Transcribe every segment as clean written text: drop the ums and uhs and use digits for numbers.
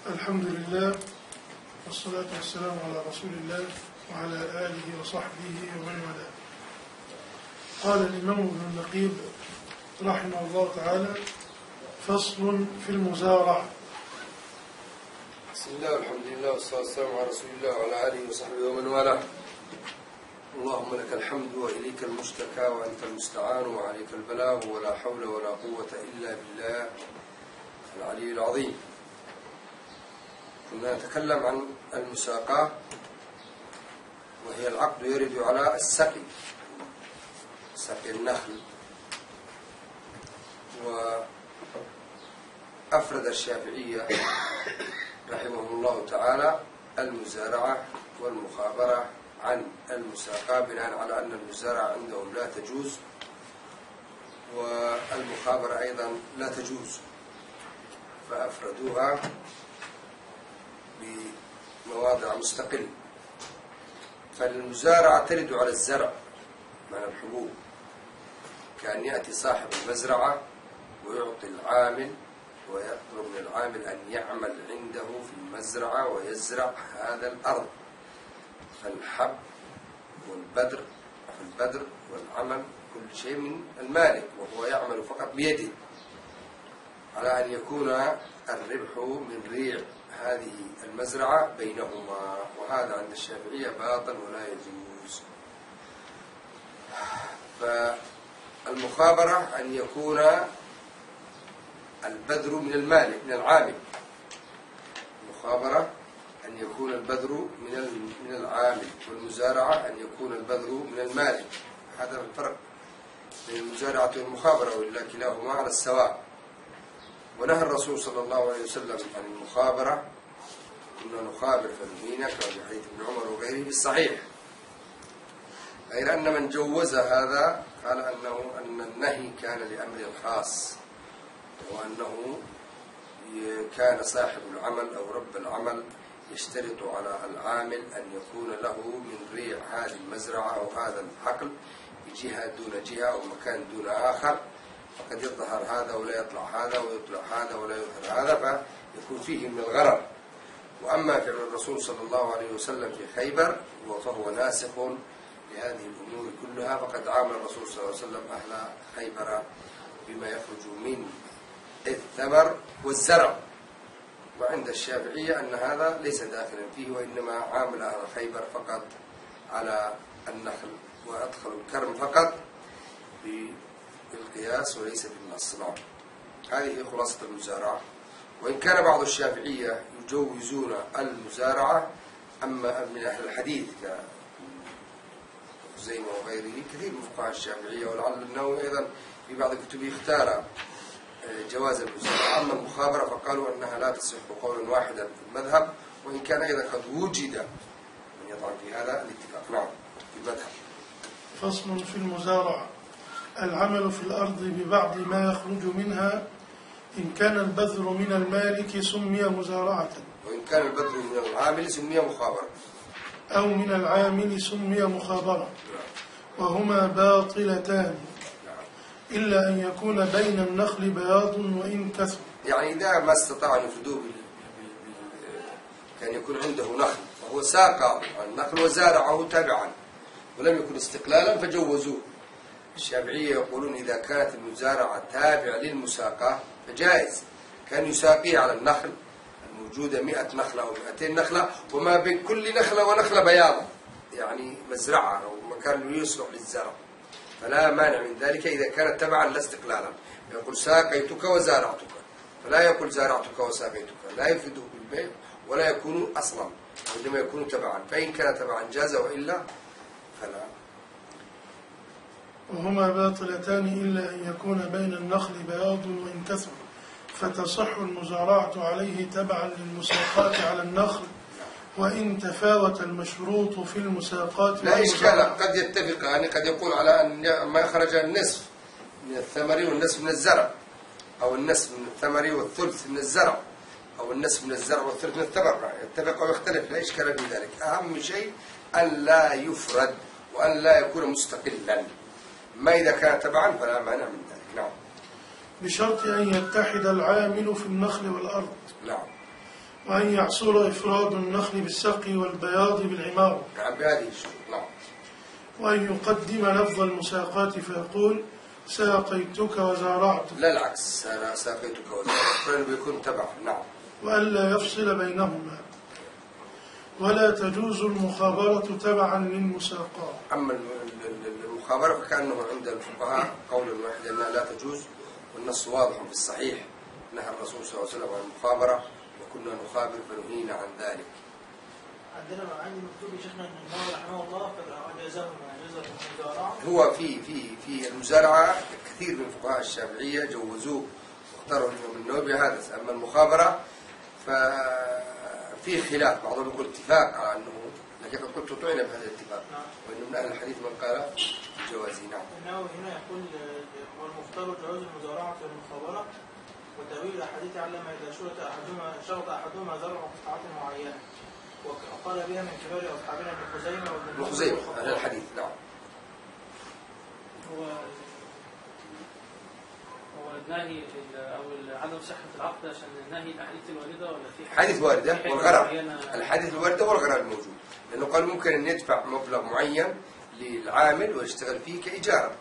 الحمد لله والصلاة والسلام على رسول الله وعلى آله وصحبه ومن والاه. قال الإمام ابن النقيب رحمه الله تعالى: فصل في المزارعة. بسم الله والحمد لله والصلاة والسلام على رسول الله وعلى آله وصحبه ومن والاه. اللهم لك الحمد وإليك المشتكى وأنت المستعان وعليك البلاغ ولا حول ولا قوة إلا بالله العلي العظيم. كنا نتكلم عن المساقاة، وهي العقد يرد على السقي، سقي النخل. وأفرد الشافعية رحمه الله تعالى المزارعة والمخابرة عن المساقاة بناء على أن المزارعة عندهم لا تجوز والمخابرة أيضا لا تجوز، فأفردوها بمواضع مستقلة. فالمزارعة ترد على الزرع من الحبوب، كأن يأتي صاحب المزرعة ويعطي العامل ويطلب من العامل أن يعمل عنده في المزرعة ويزرع هذا الأرض، فالحب والبذر والعمل كل شيء من المالك، وهو يعمل فقط بيده، على أن يكون الربح من ريع هذه المزرعة بينهما. وهذا عند الشافعية باطل ولا يجوز. فالمخابرة أن يكون البذر من المالك من العامل، المخابرة أن يكون البذر من العامل، والمزارعة أن يكون البذر من المالك. هذا الفرق بين المزارعة والمخابرة، وإلا كلاهما على السواء. ونهى الرسول صلى الله عليه وسلم عن المخابرة، كنا نخابر فنهينا، كما في حديث ابن عمر وغيره بالصحيح، غير أن من جوز هذا قال أن النهي كان لأمر خاص، وأنه كان صاحب العمل أو رب العمل يشترط على العامل أن يكون له من ريع هذه المزرعة أو هذا الحقل بجهة دون جهة أو مكان دون آخر، فقد يظهر هذا ولا يطلع هذا ويطلع هذا ولا يظهر هذا، فيكون فيه من الغرر. وأما فعل الرسول صلى الله عليه وسلم في خيبر فهو ناسخ لهذه الأمور كلها، فقد عامل الرسول صلى الله عليه وسلم أهل خيبر بما يخرج من الثمر والزرع. وعند الشافعية أن هذا ليس داخلا فيه، وإنما عامل أهل خيبر فقط على النخل، وأدخلوا الكرم فقط بالقياس وليس بالنص. هذه خلاصة المزارعة. وإن كان بعض الشافعية يجوزون المزارعة، أما من أهل الحديث كخزيمة وغيره كثير من فقهاء الشافعية، ولعل النووي أيضا في بعض كتبه اختار جواز المزارعة. أما المخابرة فقالوا أنها لا تصح قولا واحدا في المذهب، وإن كان أيضا قد وجد من يطعن في هذا الاتفاق. نعم، في المذهب. فصل في المزارعة: العمل في الأرض ببعض ما يخرج منها، إن كان البذر من المالك سمي مزارعة، وإن كان البذر من العامل سمي مخابرة، أو من العامل سمي مخابرة، وهما باطلتان إلا أن يكون بين النخل بياض وإن كثر. يعني إذا ما استطاع أن يفردوه كان يكون عنده نخل وهو ساق النخل وزارعه تابعا ولم يكن استقلالا فجوزوه. الشافعية يقولون إذا كانت المزارعة تابعة للمساقة فجائز، كان يساقيه على النخل الموجودة 100 نخلة أو 200 نخلة، وما بين كل نخلة ونخلة بياضة، يعني مزرعة أو مكان يصلح للزرع، فلا مانع من ذلك إذا كانت تبعا لا استقلالا. يقول ساقيتك وزارعتك، فلا يقول زارعتك وساقيتك، لا يفيده بالبيع ولا يكون أصلا، عندما يكون تبعا. فإن كان تبعا جاز، وإلا فلا. وهما باطلتان إلا أن يكون بين النخل بياض وإن كثر، فتصح المزارعة عليه تبعا للمساقات على النخل، وإن تفاوت المشروط في المساقات لا إشكال، قد يتفق، يعني قد يقول على أن ما خرج النصف من الثمر والنصف من الزرع، أو النصف من الثمر والثلث من الزرع، أو النصف من الزرع والثلث من الثمر، يتفق ويختلف، لا إشكال في ذلك. أهم شيء أن لا يفرد وأن لا يكون مستقلا. ما إذا كان تبعا فلا مانع من ذلك. نعم، بشرط أن يتحد العامل في النخل والأرض. نعم. وأن يحصل إفراد النخل بالسقي والبياض بالعمار. نعم بهذه الشروط. نعم. وأن يقدم لفظ المساقات فيقول ساقيتك وزارعتك. لا العكس، ساقيتك وزارعتك فإنه بيكون تبع. نعم. وألا يفصل بينهما، ولا تجوز المخابرة تبعا للمساقات. أما المخابرة فكأنه عند الفقهاء قول واحد أنها لا تجوز، والنص واضح في الصحيح نهى الرسول صلى الله عليه وسلم عن المخابرة وكنا نخابر فنهينا عن ذلك. عندي مكتوب يا شيخنا ان النووي رحمه الله اجازه المزارعه. هو في المزارعة كثير من فقهاء الشافعية جوزوه واختاروا الإمام النووي هذا. أما المخابرة ففي خلاف، بعضهم يقول اتفاق على أنه، لكن قلت طعن بهذا الاتفاق. وإن من أهل الحديث من قال بجوازه. نعم. النووي هنا يقول والمختار جواز المزارعة والمخابرة، وتأويل الأحاديث علم إذا شرط أحدهما زرع قطعة معينة، وقال بها من كبار أصحابنا ابن خزيمة ابن خزيمة أهل الحديث. نعم. هو النهي أو عدم صحة العقد عشان النهي الأحاديث الواردة، ولا في حديث واردة والغرر؟ الحديث الواردة والغرر موجود، لأنه قال ممكن أن يدفع مبلغ معين للعامل ويشتغل فيه كإجارة.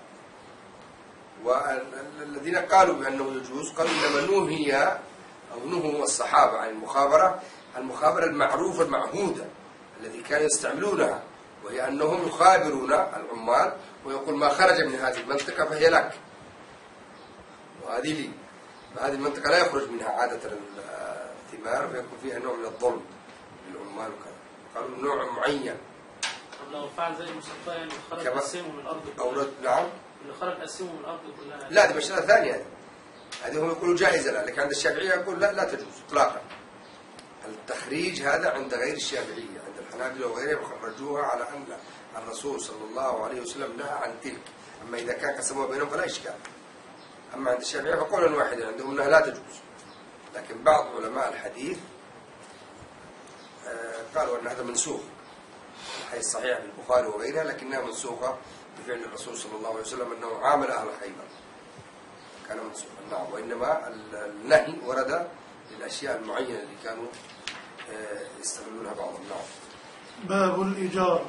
والذين قالوا بأنه يجوز قالوا إنما نهوا الصحابة عن المخابرة المعروفة المعهودة الذي كانوا يستعملونها، وهي أنهم يخابرون العمال ويقول ما خرج من هذه المنطقة فهي لك وهذه لي، فهذه المنطقة لا يخرج منها عادة الثمار فيكون فيها نوع من الظلم للعمال وكذا. قالوا نوع معين. طب لو فعل زي المسقى يعني خرج قسمه من الأرض كلها. نعم. اللي خرج قسمه من الأرض كلها. لا دي مسألة ثانية. هذه هم يقولوا جائزة، لكن عند الشافعية يقول لا تجوز إطلاقا. التخريج هذا عند غير الشافعية، عند الحنابلة وغيرهم خرجوها على أن الرسول صلى الله عليه وسلم نهى عن تلك. أما إذا كان قسموها بينهم فلا إشكال. أما عند الشافعية فقولا واحدا عندهم أنها لا تجوز، لكن بعض علماء الحديث قالوا أن هذا منسوخ، الحديث صحيح في البخاري وغيرها لكنها منسوخة بفعل الرسول صلى الله عليه وسلم أنه عامل أهل خيبر كان منسوخا. نعم. وإنما النهي ورد للأشياء المعينة اللي كانوا يستغلونها بعضهم. نعم. باب الإيجار.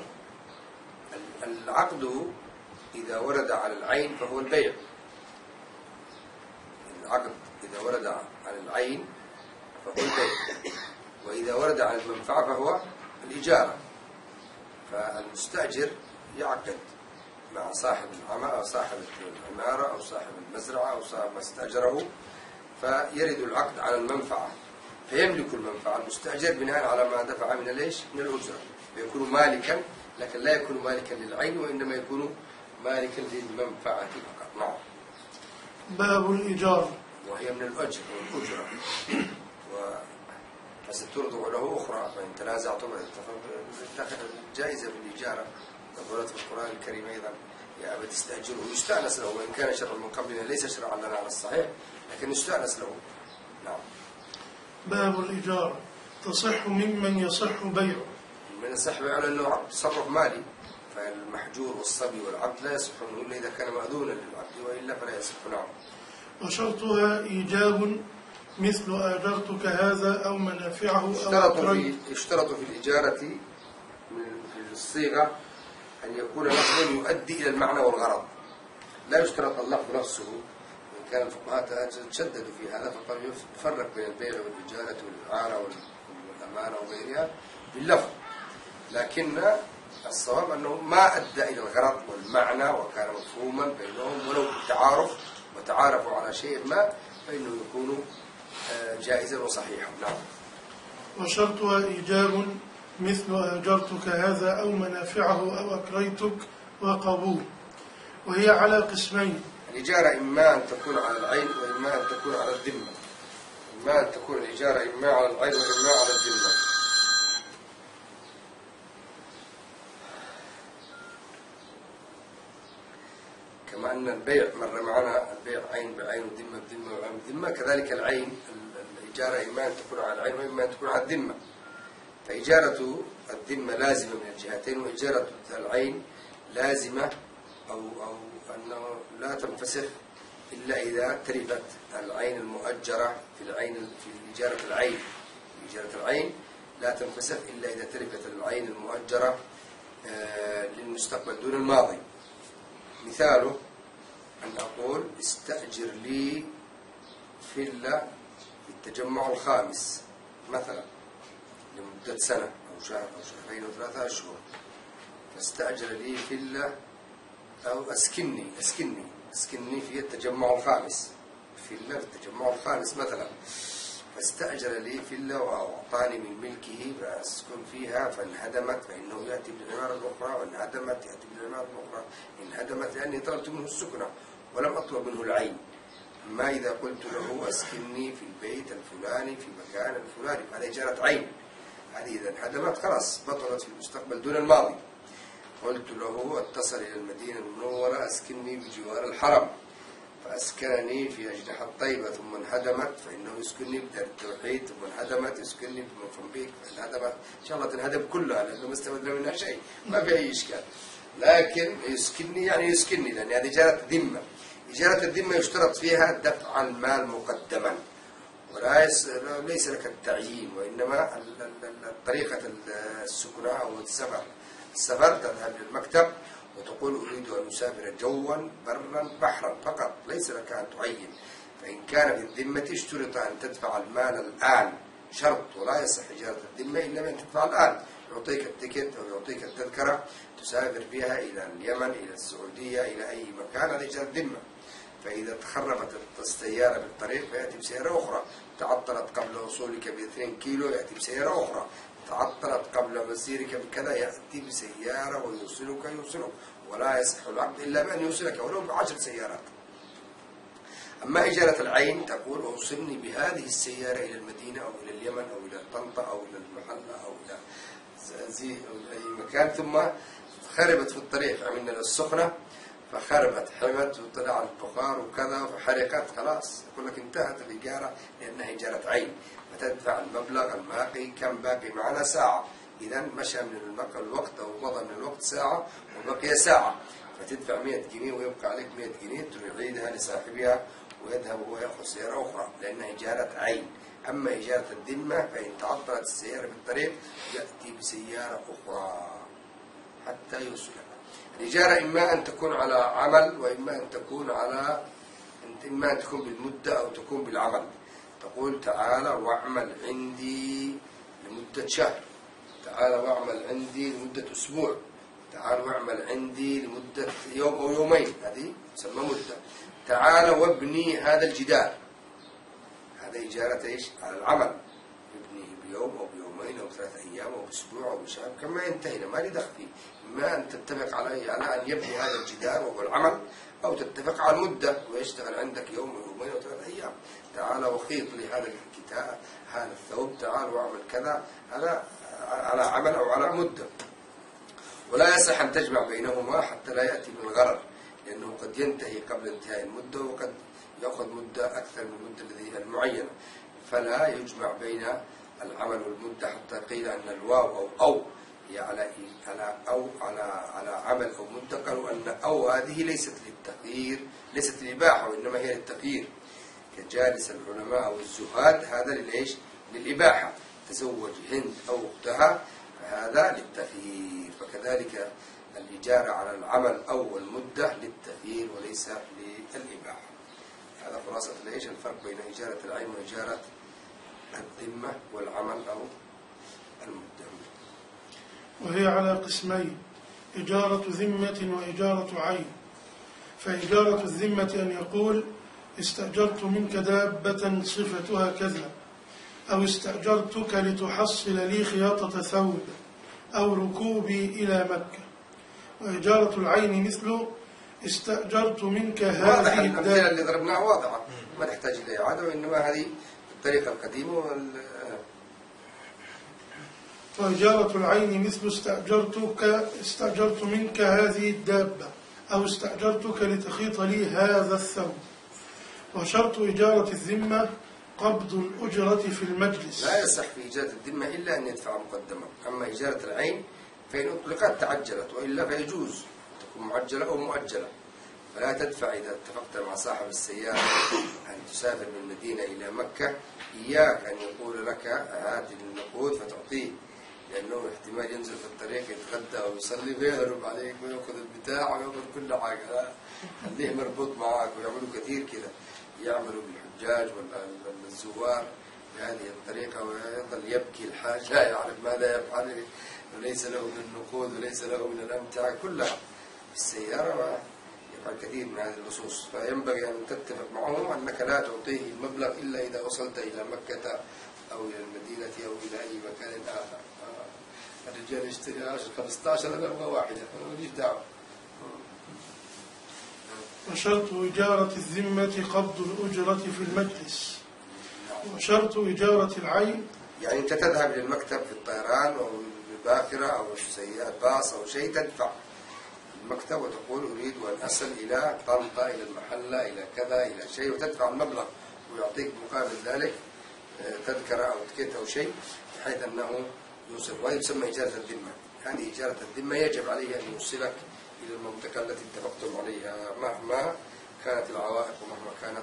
العقد إذا ورد على العين فهو البيع. العقد إذا ورد على العين فهو البيع، وإذا ورد على المنفعة فهو الإجارة. فالمستأجر يعقد مع صاحب العمارة أو صاحب العمارة أو صاحب المزرعة أو صاحب ما استأجره، فيرد العقد على المنفعة فيملك المنفعة المستأجر بناء على ما دفع من من الأجرة، فيكون مالكا، لكن لا يكون مالكا للعين وإنما يكون مالكا للمنفعة فقط. نعم. باب الإيجار. وهي من الأجر والأجرة، وسترضع له أخرى فإن تنازعتم جائزة بالإجارة. ورد في القرآن الكريم أيضا يا أبت استأجره يستأنس له، وإن كان شرعا من قبلنا ليس شرعا لنا على الصحيح لكن يستأنس له. نعم. باب الإيجار. تصح ممن يصح بيعه. من يصح بيعه لأنه تصرف مالي، فالمحجور والصبي والعبد لا يصح إلا إذا كان مأذونا للعبد وإلا فلا يصح. نعم. وشرطها إيجاب مثل آجرتك هذا أو منافعه أو يشترط في الإجارة في الصيغة أن يكون لفظا يؤدي إلى المعنى والغرض، لا يشترط اللفظ نفسه. وإن كان الفقهاء تشددوا في هذا فقالوا يفرق بين البيع والإجارة والإعارة والأمانة وغيرها باللفظ، لكن الصواب أنه ما أدى إلى الغرض والمعنى وكان مفهوما بينهم ولو بالتعارف وتعارفوا على شيء ما فإنه يكون جائزا وصحيحا. نعم. وشرطها إيجاب مثل آجرتك هذا أو منافعه أو أكريتك وقبول، وهي على قسمين. الإجارة إما أن تكون على العين وإما أن تكون على الذمة. إما أن تكون الإجارة إما على العين وإما على الذمة. كما أن البيع مر معنا البيع عين بعين وذمة بذمة وعين بذمة، كذلك العين الإجارة إما أن تكون على العين وإما أن تكون على الذمة. فإجارة الذمة لازمة من الجهتين، وإجارة العين لازمة أو أنه لا تنفسخ إلا إذا ترفت العين المؤجرة في إجارة العين إجارة العين لا تنفسخ إلا إذا تلفت العين المؤجرة للمستقبل دون الماضي. مثاله أن أقول استأجر لي فيلا في التجمع الخامس مثلا لمدة سنة أو شهر أو شهرين أو 3 أشهر، فاستأجر لي فيلا أو أسكنني في التجمع الخامس، فيلا في التجمع الخامس مثلا، فاستأجر لي فيلا وأعطاني من ملكه فأسكن فيها، فانهدمت فإنه يأتي بالعمارة الأخرى، وانهدمت يأتي بالعمارة الأخرى، انهدمت لأني طلبت منه السكنة ولم أطلب منه العين. أما إذا قلت له أسكنني في البيت الفلاني في مكان الفلاني، هذه إجارة عين، هذه إذا انهدمت خلاص بطلت في المستقبل دون الماضي. قلت له اتصل إلى المدينة المنورة أسكنني بجوار الحرم، فأسكنني في أجنحة طيبة ثم انهدمت فإنه يسكنني بدار التوحيد، ثم انهدمت يسكنني بموزمبيق فانهدمت، إن شاء الله تنهدم كلها لأنه ما استفدنا منها شيء، ما في أي إشكال. لكن يسكنني يعني يسكنني، لأن هذه إجارة ذمة. إجارة الذمة يشترط فيها دفع المال مقدما، وليس لك التعيين، وإنما طريقة السكنة أو السفر تذهب للمكتب وتقول أريد أن أسافر جوا برا بحرا فقط، ليس لك أن تعين. فإن كان في الذمة اشترط أن تدفع المال الآن، شرط، ولا يصح إجارة الذمة إلا بأن تدفع الآن. يعطيك التيكت أو يعطيك التذكرة تسافر بها إلى اليمن إلى السعودية إلى أي مكان، هذه إجارة ذمة. فإذا تخربت السيارة بالطريق فيأتي بسيارة أخرى، تعطلت قبل وصولك ب2 كيلو يأتي بسيارة أخرى، تعطلت قبل مسيرك بكذا يأتي بسيارة ويوصلك ولا يصح العقد إلا بأن يوصلك ولو ب10 سيارات. أما إجارة العين تقول أوصلني بهذه السيارة إلى المدينة أو إلى اليمن أو إلى طنطا أو إلى المحلة أو إلى زي أو أي مكان، ثم خربت في الطريق، عملنا للسخنة فخربت حمت وطلع البخار وكذا فحرقت، خلاص يقول لك انتهت الإجارة لأنها إجارة عين، فتدفع المبلغ الباقي. كم باقي معنا؟ ساعة، إذا مشى من الوقت أو مضى من الوقت ساعة وبقي ساعة، فتدفع 100 جنيه ويبقى عليك 100 جنيه تعيدها لصاحبها ويذهب ويأخذ سيارة أخرى لأنها إجارة عين. أما إجارة الذمة فإن تعطلت السيارة بالطريق يأتي بسيارة أخرى حتى يوصلك. الإجارة إما أن تكون على عمل وإما أن تكون إما أن تكون بالمدة أو تكون بالعمل. تقول تعال واعمل عندي لمدة شهر، تعال واعمل عندي لمدة أسبوع، تعال واعمل عندي لمدة يوم أو يومين، هذه تسمى مدة. تعال وابني هذا الجدار، هذا إجارة إيش؟ على العمل، يبنيه بيوم أو بيومين أو 3 أيام أو بأسبوع أو بشهر كما ينتهي، ما لي دخل فيه. إما أن تتفق على أن يبني هذا الجدار وهو العمل، أو تتفق على المدة ويشتغل عندك يوم ويومين أو 3 أيام. تعال وخيط لي هذا الكتاب هذا الثوب، تعال واعمل كذا، هذا على عمل أو على مدة. ولا يصح أن تجمع بينهما حتى لا يأتي بالغرر، لأنه قد ينتهي قبل انتهاء المدة وقد يأخذ مدة أكثر من المدة التي المعينة، فلا يجمع بين العمل والمدة. حتى قيل أن الواو أو هي على عمل أو مدة، قالوا أن أو هذه ليست للتغيير، ليست للإباحة وإنما هي للتغيير، كجالس العلماء والزهاد هذا للإيش؟ للإباحة. تزوج هند أو أختها فهذا للتغيير. فكذلك الإجارة على العمل أو المدة للتغيير وليس للإباحة. هذا خلاصة ليش الفرق بين إجارة العين وإجارة الذمة والعمل أو المدة. وهي على قسمين: إجارة ذمة وإجارة عين. فإجارة الذمة أن يقول استأجرت منك دابة صفتها كذا، أو استأجرتك لتحصل لي خياطة ثوب، أو ركوبي إلى مكة. وإجارة العين مثل استأجرت منك هذه الأمثلة اللي ضربناها واضحة ما تحتاج إلى إعادة، وإنما هذه الطريقة القديمة. وإجارة العين مثل استأجرت منك هذه الدابة، أو استأجرتك لتخيط لي هذا الثوب. وشرط إجارة الذمة قبض الأجرة في المجلس. لا يصح في إجارة الذمة إلا أن يدفع مقدما. أما إجارة العين فإن أطلقت تعجلت، وإلا فيجوز تكون معجلة أو مؤجلة، فلا تدفع إذا اتفقت مع صاحب السيارة أن تسافر من المدينة إلى مكة إياك أن يقول لك هات النقود فتعطيه، لأنه احتمال ينزل في الطريق يتغدى أو يصلي فيهرب عليك ويأخذ البتاع ويأخذ كل حاجة. خليه مربوط معك. ويعملوا كثير كذا، يعملوا بالحجاج والزوار بهذه الطريقة، ويظل يبكي الحاج لا يعرف ماذا يفعل، وليس له من النقود وليس له من الأمتعة كلها في السيارة، ويفعل كثير من هذه النصوص. فينبغي أن تتفق معهم أنك لا تعطيه المبلغ إلا إذا وصلت إلى مكة أو إلى المدينة أو إلى أي مكان آخر. الرجال يشتري 10-15 أنا أبغى واحدة، أنا ماليش دعوة. وشرط إجارة الذمة قبض الأجرة في المجلس. وشرط إجارة العين، يعني أنت تذهب للمكتب في الطيران أو الباخرة أو السيارة باص أو شيء، تدفع المكتب وتقول أريد أن أصل إلى طنطا إلى المحلة إلى كذا إلى شيء، وتدفع المبلغ ويعطيك مقابل ذلك تذكرة أو تكيت أو شيء بحيث أنه يوصل. وهذه تسمى إجارة الذمة. هذه إجارة الذمة يجب عليه أن يوصلك إلى المنطقة التي اتفقتم عليها مهما كانت العوائق ومهما كانت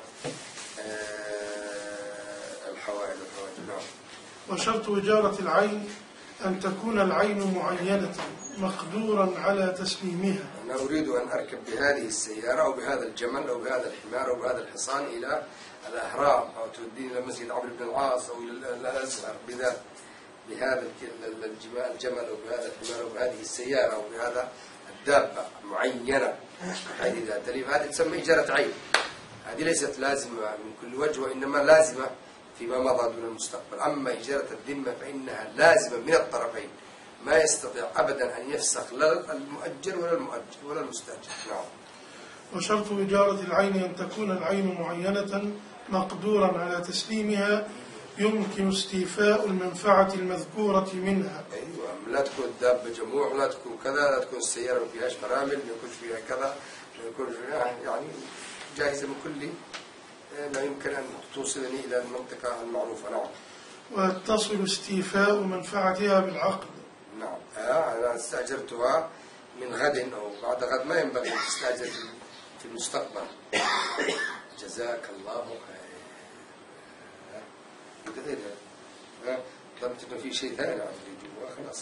الحوائج والحواجز. نعم. وشرط إجارة العين أن تكون العين معينة مقدورا على تسليمها. أنا أريد أن أركب بهذه السيارة أو بهذا الجمل أو بهذا الحمار أو بهذا الحصان إلى الأهرام، أو توديني إلى مسجد عمرو بن العاص أو إلى الأزهر بهذا الجمل أو بهذا الحمار أو بهذه السيارة أو بهذا الدابة معينة هذه ذات تليف. هذه تسمى إجارة عين. هذه ليست لازمة من كل وجه، وإنما لازمة فيما مضى دون المستقبل. أما إجارة الذمة فإنها لازمة من الطرفين، ما يستطيع أبدا أن يفسخ لا المؤجر ولا المستأجر. نعم. وشرط إجارة العين أن تكون العين معينة مقدورا على تسليمها يمكن استيفاء المنفعة المذكورة منها. أيوة، لا تكون الدابة جموع، لا تكون كذا، لا تكون السيارة ما فيهاش فرامل، ما يكونش فيها كذا، ما يكون فيها يعني جاهزة من كل ما يمكن أن توصلني إلى المنطقة المعروفة. نعم. ويتصل استيفاء منفعتها بالعقد. نعم. أنا استأجرتها من غد أو بعد غد، ما ينبغي أن تستأجر في المستقبل. جزاك الله خير. كذا طلبت إنه في شيء ثاني عندي جوا خلاص.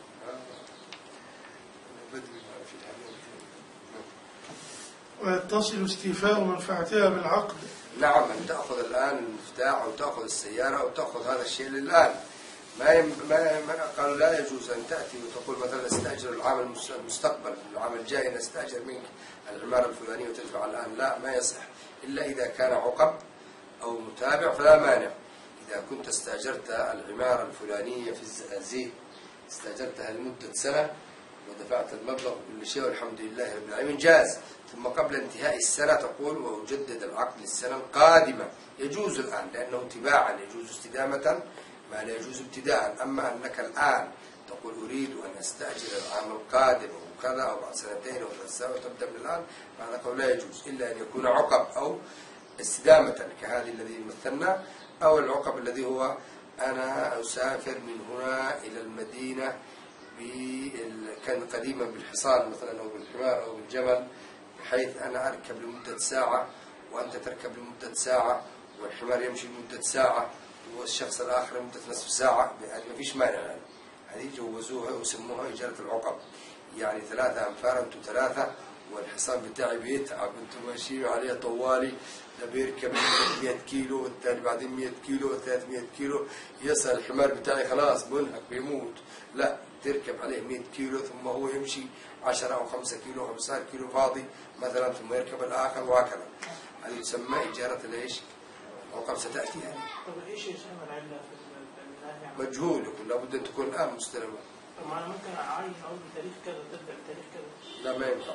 ويتصل استيفاء منفعتها بالعقد. نعم. أن تأخذ الآن المفتاح أو تأخذ السيارة أو تأخذ هذا الشيء للآن. ما قالوا لا يجوز أن تأتي وتقول مثلا استأجر العام المستقبل، العام الجاي نستأجر منك العمارة الفلانية وتدفع الآن. لا، ما يصح إلا إذا كان عقب أو متابع فلا مانع. إذا كنت استأجرت العمارة الفلانية في الزقازيق استأجرتها لمدة سنة ودفعت المبلغ كل شيء والحمد لله رب العالمين جاز، ثم قبل انتهاء السنة تقول وأجدد العقد للسنة القادمة، يجوز الآن لأنه تباعا، يجوز استدامة ما لا يجوز ابتداء. أما أنك الآن تقول أريد أن أستأجر العام القادم أو كذا أو بعد سنتين أو 3 سنوات وتبدأ من الآن، فهذا قول لا يجوز إلا أن يكون عقب أو استدامة كهذه الذي مثلنا، أو العقب الذي هو أنا أسافر من هنا إلى المدينة كان قديما بالحصان مثلا أو بالحمار أو بالجمل، بحيث أنا أركب لمدة ساعة وأنت تركب لمدة ساعة والحمار يمشي لمدة ساعة والشخص الآخر لمدة نصف ساعة. يعني ما فيش مانع. هذه جوزوها وسموها إجارة العقب. يعني 3 أنفار أنتم 3 والحصان بتاعي بيتعب، أنتم ماشيين عليه طوالي، ده بيركب 100 كيلو والثاني بعدين 100 كيلو و300 كيلو، يصل الحمار بتاعي خلاص منهك بيموت. لا، تركب عليه 100 كيلو ثم هو يمشي 10 أو 5 كيلو أو 15 كيلو فاضي مثلا، ثم يركب الآخر وهكذا. هذه تسمى إجارة الإيش؟ العقب ستأتي يعني. طب إيش يسمى العلة في النهي؟ مجهول، يقول لابد أن تكون الآن مستلمة. طب أنا ممكن أعين أقول بتاريخ كذا وتبدأ بتاريخ كذا؟ لا، ما ينفع.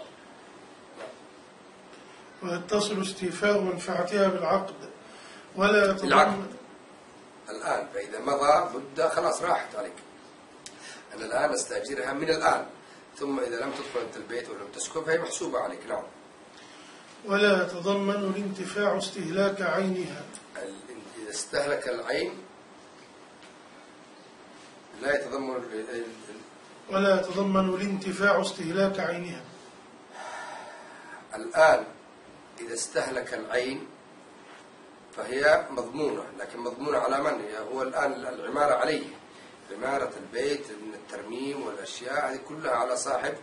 ويتصل استيفاء منفعتها بالعقد ولا العقد الآن، فإذا مضى مدة خلاص راحت عليك. أنا الآن أستأجرها من الآن، ثم إذا لم تدخل أنت البيت ولم تسكن فهي محسوبة عليك. نعم. ولا يتضمن الانتفاع استهلاك عينها. إذا استهلك العين لا يتضمن ولا يتضمن الانتفاع استهلاك عينها. الآن إذا استهلك العين فهي مضمونة، لكن مضمونة على من؟ هو الآن العمارة عليه، عمارة البيت من الترميم والأشياء هذه كلها على صاحب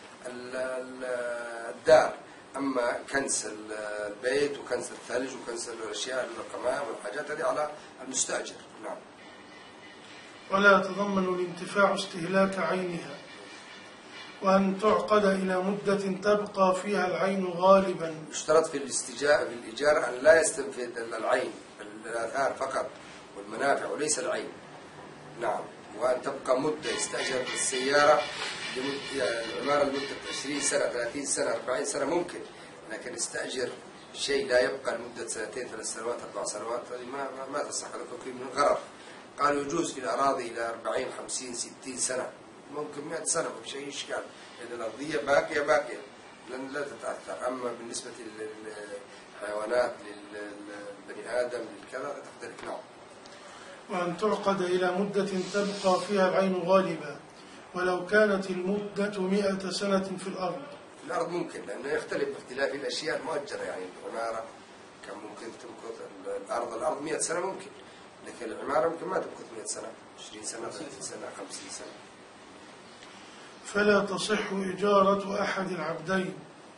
الدار. أما كنس البيت وكنس الثلج وكنس الأشياء الرقماء والحاجات هذه على المستأجر. نعم. ولا يتضمن الانتفاع استهلاك عينها، وأن تعقد إلى مدة تبقى فيها العين غالبا. يشترط في الإيجار أن لا يستنفذ العين، الآثار فقط والمنافع وليس العين. نعم. وأن تبقى مدة، يستأجر السيارة العمارة لمدة 20 سنة 30 سنة 40 سنة ممكن، لكن يستأجر شيء لا يبقى لمدة 2 3 سنوات 4 سنوات هذه ما تصح، هذا من غرر. قالوا يجوز في الأراضي إلى 40 50 60 سنة، ممكن 100 سنة ما في شيء إشكال، لأن الأرضية باقية لن لا تتأثر. أما بالنسبة للحيوانات للبني آدم للكذا تختلف. نعم. وأن تعقد إلى مدة تبقى فيها العين غالبا، ولو كانت المدة 100 سنة في الأرض. الأرض ممكن، لأنه يختلف باختلاف الأشياء المؤجرة، يعني العمارة كم ممكن تمكث الأرض 100 سنة ممكن، لكن العمارة ممكن ما تمكث 100 سنة 20 سنة 30 سنة 50 سنة. فلا تصح إجارة أحد العبدين.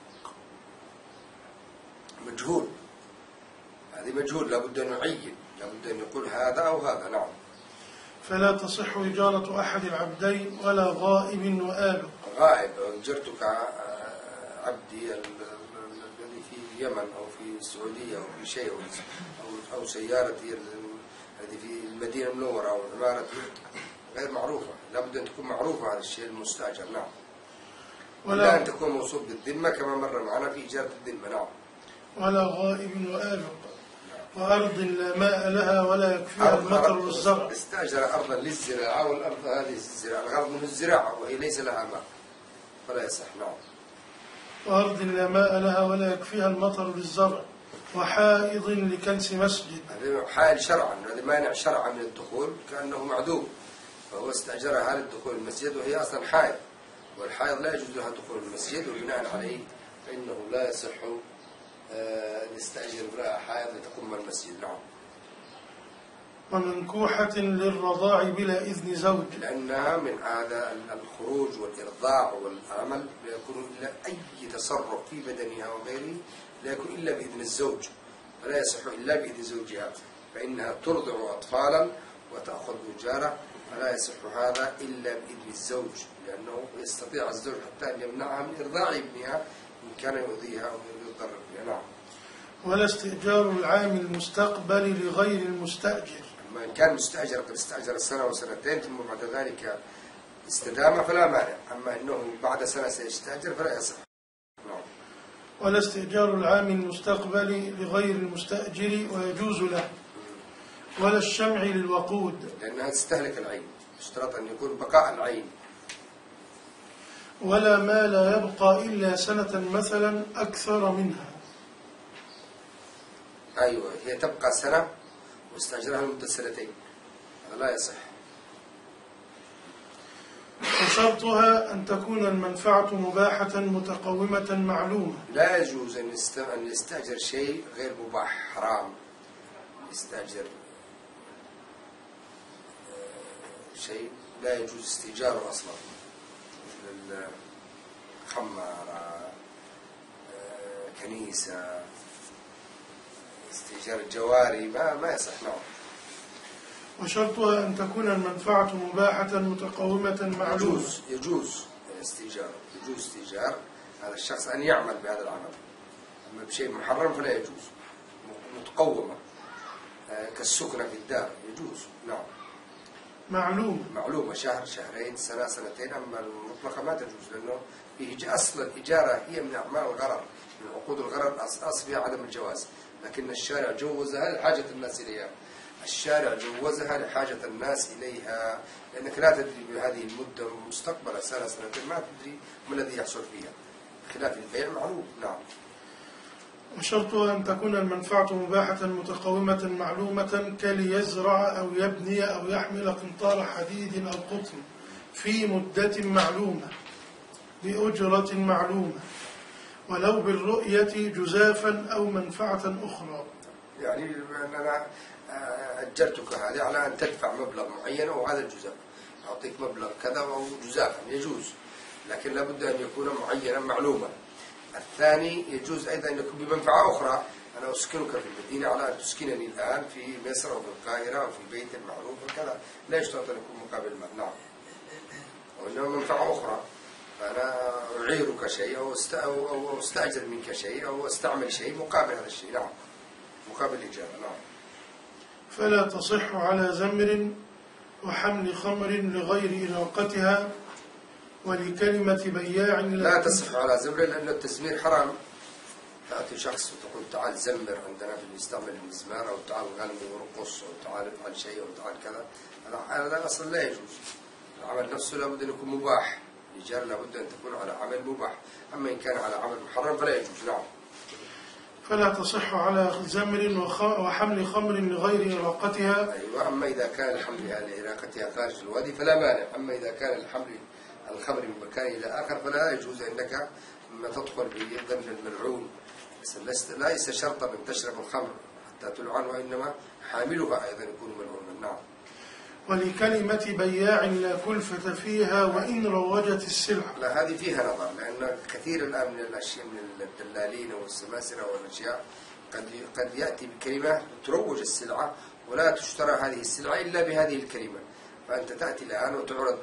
مجهول، هذه مجهول، لابد أن يعين، لابد أن يقول هذا أو هذا. نعم. فلا تصح إجارة أحد العبدين ولا غائب وآبق. غائب أجرتك عبدي الذي في اليمن أو في السعودية أو في شيء أو سيارتي الذي في المدينة المنورة أو عمارتي غير معروفة، لابد أن تكون معروفة هذا الشيء المستأجر. نعم. ولا أن تكون موصوف بالذمة كما مر معنا في إجارة الذمة. نعم. ولا غائب وآبق. وأرض لا ماء لها ولا يكفيها المطر والزرع. استأجر أرضا للزراعة والأرض هذه الزراعة الغرض من الزراعة وهي ليس لها ماء فلا يصح. نعم. وأرض لا ماء لها ولا يكفيها المطر للزرع، وحائض لكنس مسجد. هذا حائل شرعا، هذا مانع شرعا من الدخول كأنه معدوم، فهو استأجرها للدخول المسجد وهي أصلا حائض، والحائض لا يجوز لها دخول المسجد، وبناء عليه فإنه لا يصح أن يستأجر امرأة حائض لتقوم المسجد. نعم. ومنكوحة للرضاع بلا إذن زوج، لأنها من هذا الخروج والإرضاع والعمل لا يكون إلا أي تصرف في بدنها وغيره لا يكون إلا بإذن الزوج، فلا يصح إلا بإذن زوجها، فإنها ترضع أطفالا وتأخذ أجارة، فلا يصح هذا إلا بإذن الزوج، لأنه يستطيع الزوج حتى أن يمنعها من إرضاع ابنها إن كان يؤذيها أو يضر بها. نعم. ولا استئجار العام المستقبل لغير المستأجر. أما إن كان مستأجر قد استأجر سنة وسنتين ثم بعد ذلك استدام فلا مانع، أما إنه بعد سنة سيستأجر فلا يصح. نعم. ولا استئجار العام المستقبل لغير المستأجر ويجوز له. ولا الشمع للوقود، لأنها تستهلك العين، اشترط أن يكون بقاء العين. ولا ما لا يبقى إلا سنة مثلا أكثر منها. أيوة، هي تبقى سنة واستأجرها لمدة سنتين، هذا لا يصح. وشرطها أن تكون المنفعة مباحة متقومة معلومة. لا يجوز أن يستأجر شيء غير مباح، حرام. يستأجر شيء لا يجوز استئجاره أصلا، مثل الخمارة، كنيسة، استئجار الجواري ما يصح. نعم. وشرطها أن تكون المنفعة مباحة متقومة معلومة. يجوز استئجار، يجوز استئجار هذا الشخص أن يعمل بهذا العمل، أما بشيء محرم فلا يجوز. متقومة كالسكنة في الدار يجوز. نعم. معلومة شهر شهرين سنة سنتين، أما المطلقة ما تجوز، لأنه فيه أصل الإجارة هي من أعمال الغرر، من عقود الغرر أصل فيها عدم الجواز، لكن الشارع جوزها لحاجة الناس إليها. الشارع جوزها لحاجة الناس إليها، لأنك لا تدري بهذه المدة مستقبلا سنة سنتين ما تدري ما الذي يحصل فيها، خلاف البيع معروف. نعم. وشرطها أن تكون المنفعة مباحة متقومة معلومة كليزرع أو يبني أو يحمل قنطار حديد أو قطن في مدة معلومة بأجرة معلومة، ولو بالرؤية جزافا أو منفعة أخرى. يعني أنا أجرتك هذه على أن تدفع مبلغ معين أو هذا الجزاف، أعطيك مبلغ كذا أو جزافا يجوز، لكن لابد أن يكون معينا معلوما. الثاني يجوز أيضا أن يكون بمنفعة أخرى، أنا أسكنك في المدينة على أن تسكنني الآن في مصر أو في القاهرة أو في بيت معروف وكذا، لا يشترط أن يكون مقابل المال. نعم، وإنما منفعة أخرى، فأنا أعيرك شيء أو أستأجر منك شيء أو أستعمل شيء مقابل هذا الشيء. نعم، مقابل الإجارة. نعم. فلا تصح على زمر وحمل خمر لغير إراقتها ولكلمة بياع لا تصح على زمر، لأن التزمير حرام. تأتي شخص وتقول تعال زمر عندنا في نستعمل المزمار، أو تعال غني ورقص، أو تعال افعل شيء، أو تعال كذا، هذا أصلا لا يجوز. العمل نفسه لابد أن يكون مباح، الإيجار لابد أن تكون على عمل مباح، أما إن كان على عمل محرم فلا يجوز. نعم. فلا تصح على زمر وحمل خمر لغير إراقتها. أيوة، أما إذا كان حملها لإراقتها خارج الوادي فلا مانع، أما إذا كان الحمل الخمر من مكان إلى آخر فلا يجوز، أنك ما تدخل ضمن الملعون. ليس شرطا أن تشرب الخمر حتى تلعن، وإنما حاملها أيضا يكون ملعونا. نعم. ولكلمة بياع لا كلفة فيها وإن روجت السلعة. لا، هذه فيها نظر، لأن كثير الآن من الأشياء من الدلالين والسماسرة والأشياء قد يأتي بكلمة تروج السلعة ولا تشترى هذه السلعة إلا بهذه الكلمة. فأنت تأتي الآن وتعرض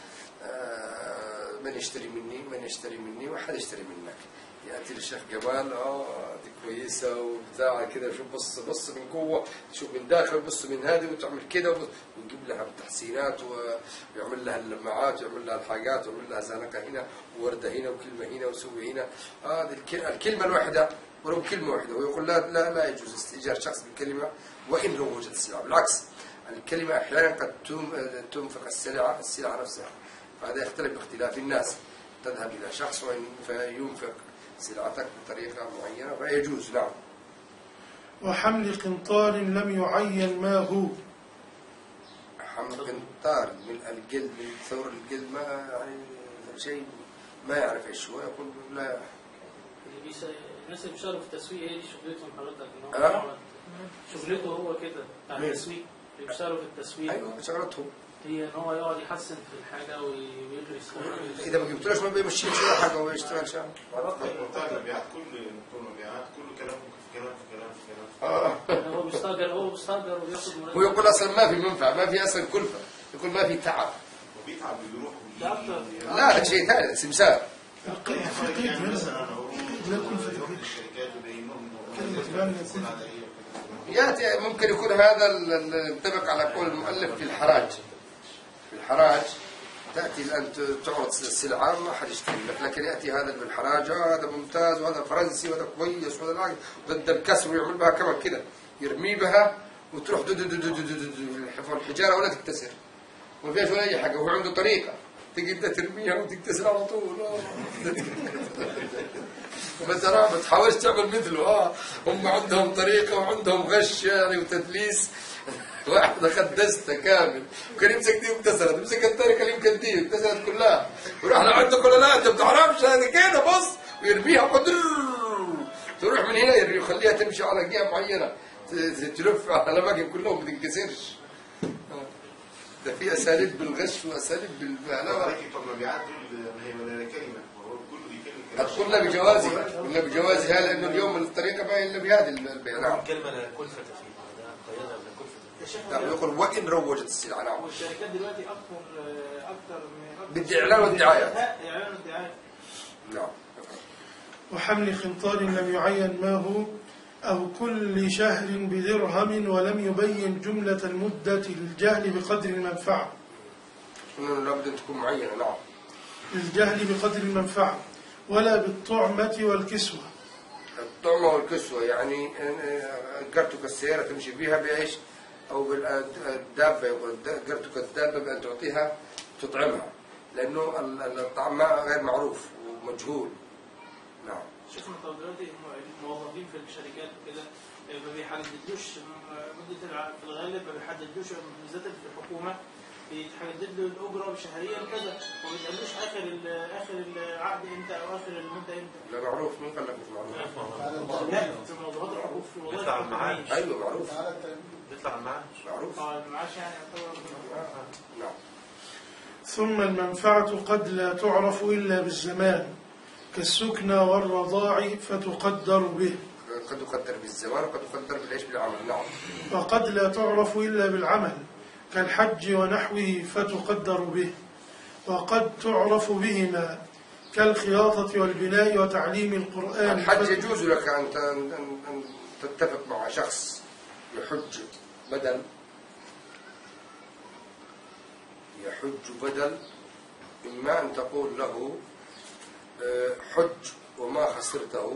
من يشتري مني، من يشتري مني، وأحد يشتري منك. يأتي للشيخ جمال، دي كويسة وبتاع كده، شوف بص من جوه، شوف من داخل، بص من هذه، وتعمل كده، ويجيب لها تحسينات ويعمل لها اللمعات ويعمل لها الحاجات ويعمل لها زنقة هنا ووردة هنا وكلمة هنا وسوي هنا. الكلمة الواحدة ولو كلمة واحدة، ويقول لا يجوز استئجار شخص بالكلمة وإن روجت السلعة. بالعكس، الكلمة أحيانا قد تنفق السلعة نفسها، فهذا يختلف باختلاف الناس. تذهب إلى شخص فينفق سلعتك بطريقة معينة فيجوز. نعم. وحمل قنطار لم يعين ما هو. حمل قنطار من الجلد، من ثور الجلد، ما يعني شيء ما يعرف ايش هو، يقول لا. الناس اللي بيشتغلوا في التسويق، هي دي شغلتهم حضرتك، شغلته هو كده بتاع التسويق، اللي بيشتغلوا في التسويق. ايوه، شغلتهم هي ان هو يقعد يحسن في الحاجه ويغرس. اذا ما جبتلوش ما بيمشيش ولا حاجه ويشتغل شغل. المبيعات كله كلام. هو بيستاجر وبياخد مرتب. ويقول اصلا ما في منفعه، ما في اصلا كلفه، يقول ما في تعب. وبيتعب ويروح لا، هذا شيء ثاني، سمسار. ياتي ممكن يكون هذا ينطبق على قول المؤلف في الحراج. في الحراج تأتي الآن تعرض السلعة ما حد يشتري لك، لكن يأتي هذا بالحراج، هذا ممتاز وهذا فرنسي وهذا كويس وهذا العقد ضد الكسر، ويعمل بها كمان كده، يرمي بها وتروح الحجارة ولا تكتسر، ما فيهاش ولا أي حاجة، وهو عنده طريقة تقدر ترميها وتكتسر على طول. ما تحاولش تعمل مثله. هم عندهم طريقة وعندهم غش يعني وتدليس. واحد أخذ دستة كامل وكان يمسك دي وكسرت، يمسك الطريقة اللي يمكن دي وكسرت كلها، وراح لعنده كل لا أنت ما بتعرفش هذه كده، بص، ويرميها قدر، تروح من هنا يخليها تمشي على جهة معينة، تلف على الأماكن كلهم ما تنكسرش. ده في أساليب بالغش وأساليب بالبهلوة. طب المبيعات دول ما هي ولا كلمة، قلنا بجوازها لأنه اليوم الطريقة ما هي إلا بهذه البيع. نعم. كلمة لا كلفة فيها، قيادة لا كلفة فيها. نعم، يقول وإن روجت السلعة. نعم. والشركات دلوقتي أكثر من بالإعلان والدعاية. إعلان والدعاية. نعم. وحمل خنطار لم يعين ما هو أو كل شهر بدرهم ولم يبين جملة المدة للجهل بقدر المنفعة. لابد أن تكون معينة. نعم. للجهل بقدر المنفعة، ولا بالطعمة والكسوة. الطعمة والكسوة يعني قرتك السيارة تمشي بها بإيش؟ أو بالدابة، يقول قرتك الدابة بأن تعطيها تطعمها، لأنه الطعم غير معروف ومجهول. نعم. شوفنا طب دلوقتي الموظفين في الشركات وكده ما بيحددوش مدة، في الغالب ما بيحددوش بالذات في الحكومة بيتحدد له الاجره شهريا كذا، وما بيتقالوش اخر العقد امتى او اخر المده امتى. لا معروف، مين قال لك مش معروف؟ لا في موضوعات الحقوق، في وظائف يطلع المعاش. ايوه معروف، بيطلع المعاش معروف. المعاش يعني يعتبر. نعم. ثم المنفعة قد لا تعرف إلا بالزمان كالسكنى والرضاع فتقدر به. قد يقدر بالزمان وقد يقدر بالايش؟ بالعمل. نعم. وقد لا تعرف إلا بالعمل كالحج ونحوه فتقدر به. وقد تعرف بهما كالخياطة والبناء وتعليم القرآن. الحج يجوز لك أن تتفق مع شخص يحج بدل إما أن تقول له حج وما خسرته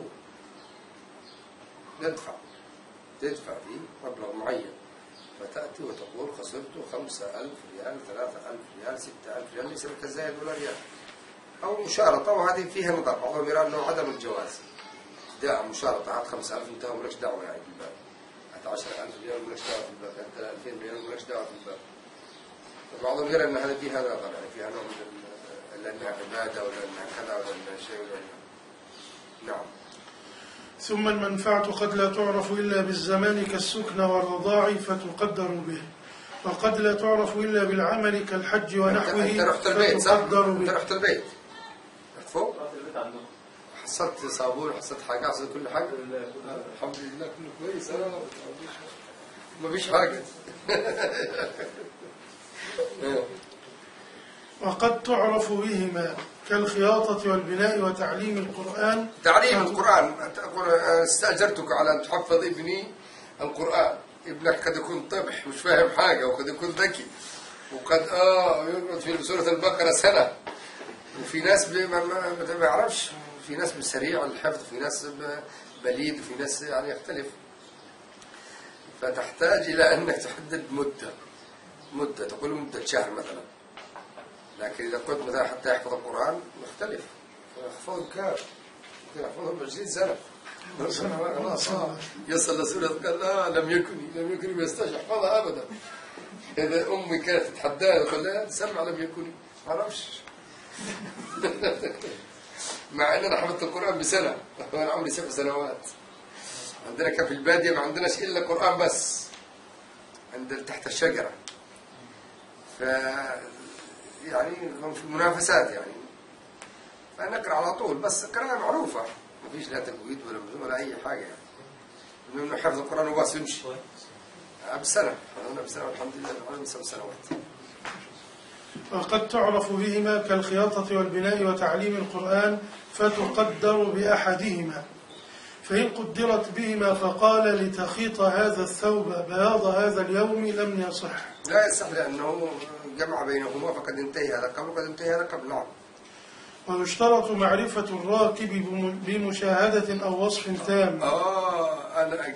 تدفع فيه مبلغ معين، فتأتي وتقول خسرت 5,000 ريال 3,000 ريال 6,000 ريال، ليس لك زائد ولا ريال. أو مشارطة، وهذه فيها نظر، بعضهم يرى أنه عدم الجواز. ابتداء مشارطة، هات 5,000 انت مالكش دعوة يعني بالباب، هات 10,000 ريال مالكش دعوة في الباب، هات 2,000 ريال مالكش دعوة في الباب. بعضهم يرى أن هذا فيها نظر، يعني فيها نوع من لأنها عبادة ولا أنها كذا ولا أنها شيء ولا نعم. ثم المنفعة قد لا تعرف إلا بالزمان كالسكنى والرضاع فتقدر به. وقد لا تعرف إلا بالعمل كالحج ونحوه أنت رحت البيت صح؟ فتقدر به. أنت رحت البيت، رحت فوق؟ حصلت صابون، حصلت حاجة، حصلت كل حاجة؟ الحمد لله كله كويس. ما فيش حاجة. وقد تعرف بهما كالخياطة والبناء وتعليم القرآن. تعليم القرآن، تقول استأجرتك على أن تحفظ ابني القرآن. ابنك قد يكون طبح مش فاهم حاجة، وقد يكون ذكي، وقد يقعد في سورة البقرة سنة، وفي ناس ما يعرفش، في ناس سريع الحفظ، في ناس بليد، وفي ناس يعني يختلف. فتحتاج إلى أنك تحدد مدة، تقول مدة شهر مثلا. لكن إذا قلت مثلا حتى يحفظ القرآن مختلف، يحفظه كام؟ ممكن يحفظه 20 سنة. يصل لسورة قال لا لم يكن يستطيع يحفظها أبدا. إذا أمي كانت تتحداها تقول لها سمع لم يكن، ما أعرفش. مع أن أنا حفظت القرآن بسنة وأنا عمري 7 سنوات. عندنا كان في البادية ما عندناش إلا قرآن بس، عند تحت الشجرة. يعني في المنافسات يعني فنقرأ على طول، بس قراءة معروفة، ما فيش لا تجويد ولا أي حاجة يعني. إنه حفظ القرآن وبس يمشي. بسنة، أنا بسنة والحمد لله أنا 7 سنوات. وقد تعرف بهما كالخياطة والبناء وتعليم القرآن فتقدر بأحدهما. فإن قدرت بهما فقال لتخيط هذا الثوب بياض هذا اليوم لم يصح. لا يصح لأنه جمع بينهما، فقد انتهي هذا قبل وقد انتهي هذا قبل. نعم. ويشترط معرفة الراكب بمشاهدة أو وصف تام. أنا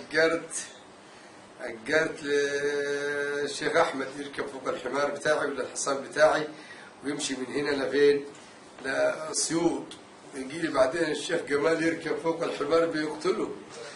أجرت للشيخ أحمد يركب فوق الحمار بتاعي ولا الحصان بتاعي ويمشي من هنا لفين؟ لأسيوط. يجي لي بعدين الشيخ جمال يركب فوق الحمار بيقتله.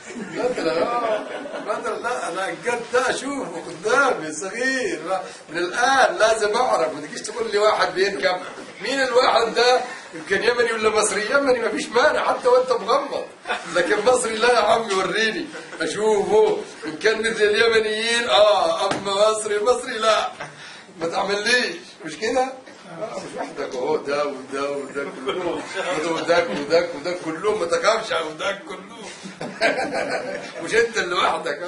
لا أنا أجرت أشوفه قدامي صغير، من الآن لازم أعرف. ما تجيش تقول لي واحد بيركب، مين الواحد ده؟ يمكن يمني ولا مصري؟ يمني ما فيش مانع حتى وأنت مغمض، لكن مصري لا يا عمي وريني أشوفه. إن كان مثل اليمنيين أما مصري لا، ما تعمليش مش كده؟ مش وحدك اهو، ده وده وده كلهم، وده كلهم، ما تخافش على وده كلهم. مش انت اللي وحدك.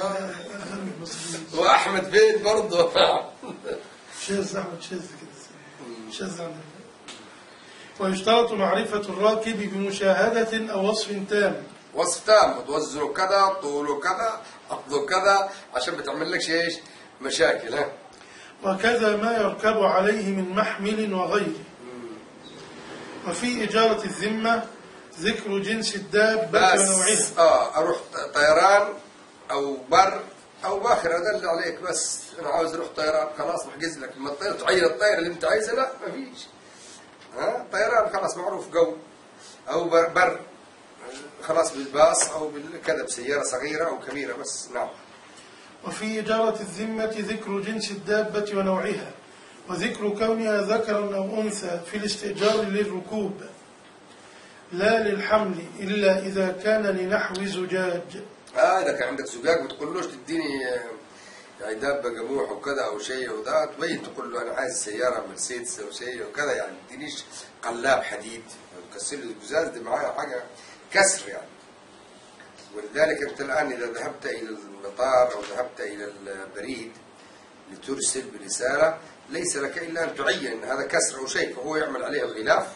واحمد فين برضه؟ شاذ احمد، شاذ كده، شاذ عنه. ويشترط معرفة الراكب بمشاهدة أو وصف تام. وصف تام، توزنه كذا، طوله كذا، عقده كذا، عشان بتعمل لك ايش؟ مشاكل. وكذا ما يركب عليه من محمل وغيره. وفي إجارة الذمة ذكر جنس الدابة ونوعها. أروح طيران أو بر أو باخر، هذا اللي عليك. بس أنا عاوز أروح طيران، خلاص محجز لك. لما الطير تعين الطير اللي أنت عايزه، لا ما فيش. طيران خلاص معروف جو، أو بر خلاص بالباص أو بالكذا بسيارة صغيرة أو كبيرة بس. نعم. وفي إجارة الذمة ذكر جنس الدابة ونوعها وذكر كونها ذكرا أو أنثى في الاستئجار للركوب لا للحمل إلا إذا كان لنحو زجاج. إذا كان عندك زجاج ما تقولوش تديني يعني دابة قموح وكذا أو شيء وذا، تبين تقول له أنا عايز سيارة مرسيدس أو شيء وكذا، يعني ما تدينيش قلاب حديد تكسر لي القزاز، دي معايا حاجة كسر يعني. ولذلك أنت الآن إذا ذهبت إلى المطار أو ذهبت إلى البريد لترسل برسالة ليس لك إلا أن تعين أن هذا كسر أو شيء، فهو يعمل عليه الغلاف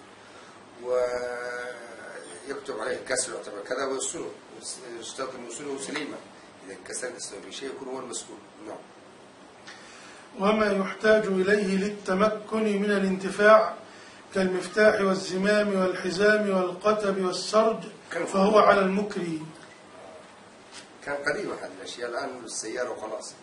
ويكتب عليه الكسر يعتبر كذا ويوصله، يشترط أن يوصله سليما. إذا انكسر في شيء يكون هو المسؤول. نعم. وما يحتاج إليه للتمكن من الانتفاع كالمفتاح والزمام والحزام والقتب والسرج فهو على المكري. كان قديمة هذه الأشياء، الآن السيارة وخلاص.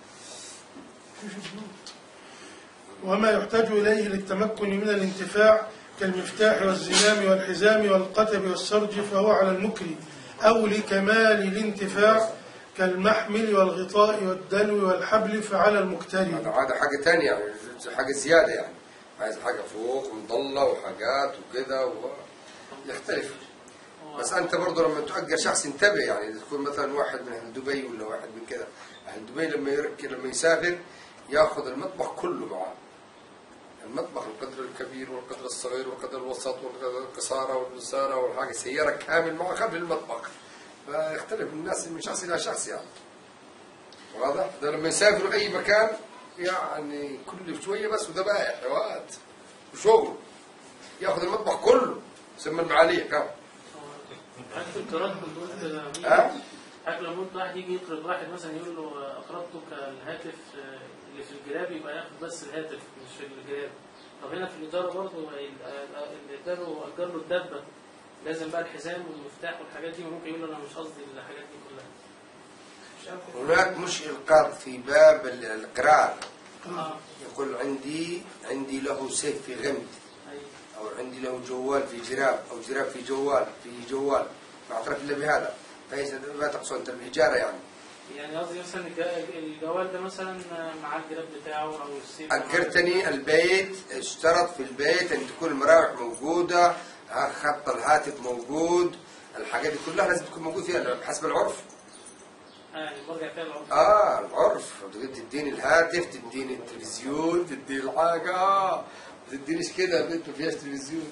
وما يحتاج إليه للتمكن من الانتفاع كالمفتاح والزمام والحزام والقتب والسرج فهو على المكري، أو لكمال الانتفاع كالمحمل والغطاء والدلو والحبل فعلى المكتري. هذا حاجة ثانية يعني، حاجة زيادة يعني، عايز حاجة فوق مضلة وحاجات وكذا يختلف. بس أنت برضه لما تؤجر شخص انتبه، يعني إذا تكون مثلا واحد من أهل دبي ولا واحد من كذا، أهل دبي لما يسافر يأخذ المطبخ كله معه، المطبخ القدر الكبير والقدر الصغير والقدر الوسط والقدر القصارى والبسارة والحاجة، سيارة كامل معه قبل المطبخ، فيختلف من الناس من شخص إلى شخص يعني. واضح؟ ده لما يسافروا أي مكان يعني كل شوية بس وذبائح حوات وشغل، يأخذ المطبخ كله يسمى المعالية كم. حتى القراض كنت قلت حتى لما قلت واحد يجي يقرض واحد مثلا يقول له أقرضتك الهاتف اللي في الجراب، يبقى ياخد بس الهاتف مش في الجراب. طب هنا في الإدارة برضه الإدارة أجر له الدبة، لازم بقى الحزام والمفتاح والحاجات دي، ممكن يقول له أنا مش قصدي الحاجات دي كلها. هناك مش القرض في باب الإقرار، يقول عندي له سيف في غمد، أو عندي له جوال في جراب، أو جراب في جوال ما اعترف إلا بهذا، فإذا ما تقصد أنت الإجارة يعني. يعني قصدي مثلا الجوال ده مثلا مع الجراب بتاعه أو السيف. أجرتني البيت، اشترط في البيت أن تكون المراوح موجودة، خط الهاتف موجود، الحاجات دي كلها لازم تكون موجود فيها بحسب العرف. يعني برجع فيها العرف. العرف، تديني الهاتف، تديني التلفزيون، تديني الحاجة، ما تدينيش كده البيت ما فيهاش تلفزيون.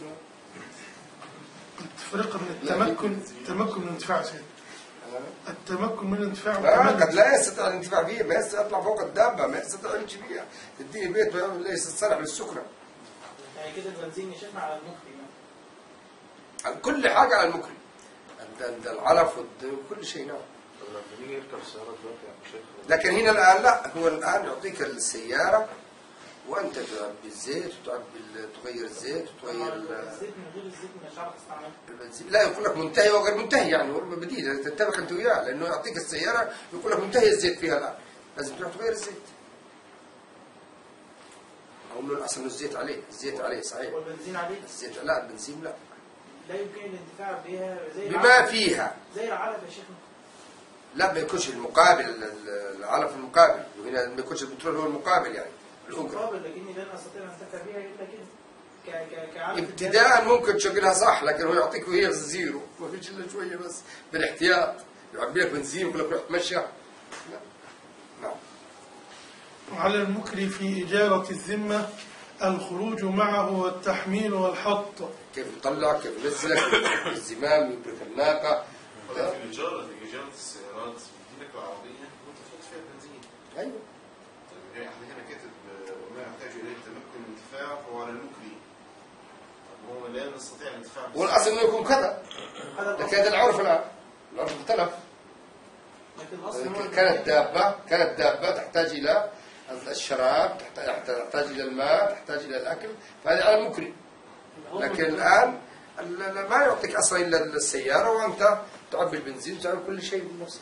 التفرقة من التمكن من الانتفاع سيد. التمكن من الانتفاع قد لا يستطيع الانتفاع فيه، ما يستطيع يطلع فوق الدابة، ما يستطيع يمشي فيها، تديني بيت ليس صالح للسكنة. يعني كده البنزين يشفع على المكري على كل حاجة على المكري، العلف وكل شيء. نعم. لما بنيجي يركب السيارة دلوقتي يا شيخ، لكن هنا الآن لا، هو الآن يعطيك السيارة وأنت تعبي الزيت تغير الزيت وتغير الزيت من غير الزيت مش عارف تستعمله. البنزين لا، يقول لك منتهي وغير منتهي، يعني هو بديل تتفق أنت وياه، لأنه يعطيك السيارة يقول لك منتهي الزيت فيها الآن، لازم تروح تغير الزيت. أقول له أصلا الزيت عليه صحيح. والبنزين عليه؟ الزيت لا، البنزين لا. لا يمكن الانتفاع بها زي بما فيها. زي العلف يا شيخنا. لا، ما يكونش المقابل، العلف المقابل، وهنا ما يكونش البترول هو المقابل يعني. المقابل، لكني لن استطيع ان انتفع بها الا كده. كعلف ابتداء ممكن تشغلها صح، لكن هو يعطيك وهي زيرو، ما فيش الا شويه بس بالاحتياط، يعبي لك بنزين ويقول لك روح تمشى. نعم. وعلى المكري في إجارة الذمة الخروج معه والتحميل والحط. كيف يطلع، كيف ينزلك، الزمام يبرك الناقه. ولا في الإجارة السيارات بيديلك العربية وأنت تحط فيها بنزين. أيوه. طيب احنا هنا كاتب وما يحتاج إليه التمكن من الانتفاع فهو على المكري. طب هو لا نستطيع الانتفاع. والأصل إنه يكون كذا. لكن هذا العرف الآن، العرف اختلف. كانت دابة تحتاج إلى الشراب، تحتاج إلى الماء، تحتاج إلى الأكل، فهذا على المكري. لكن الآن ما يعطيك أصلا إلا السيارة، وأنت تعبي البنزين وتعمل كل شيء بنفسك.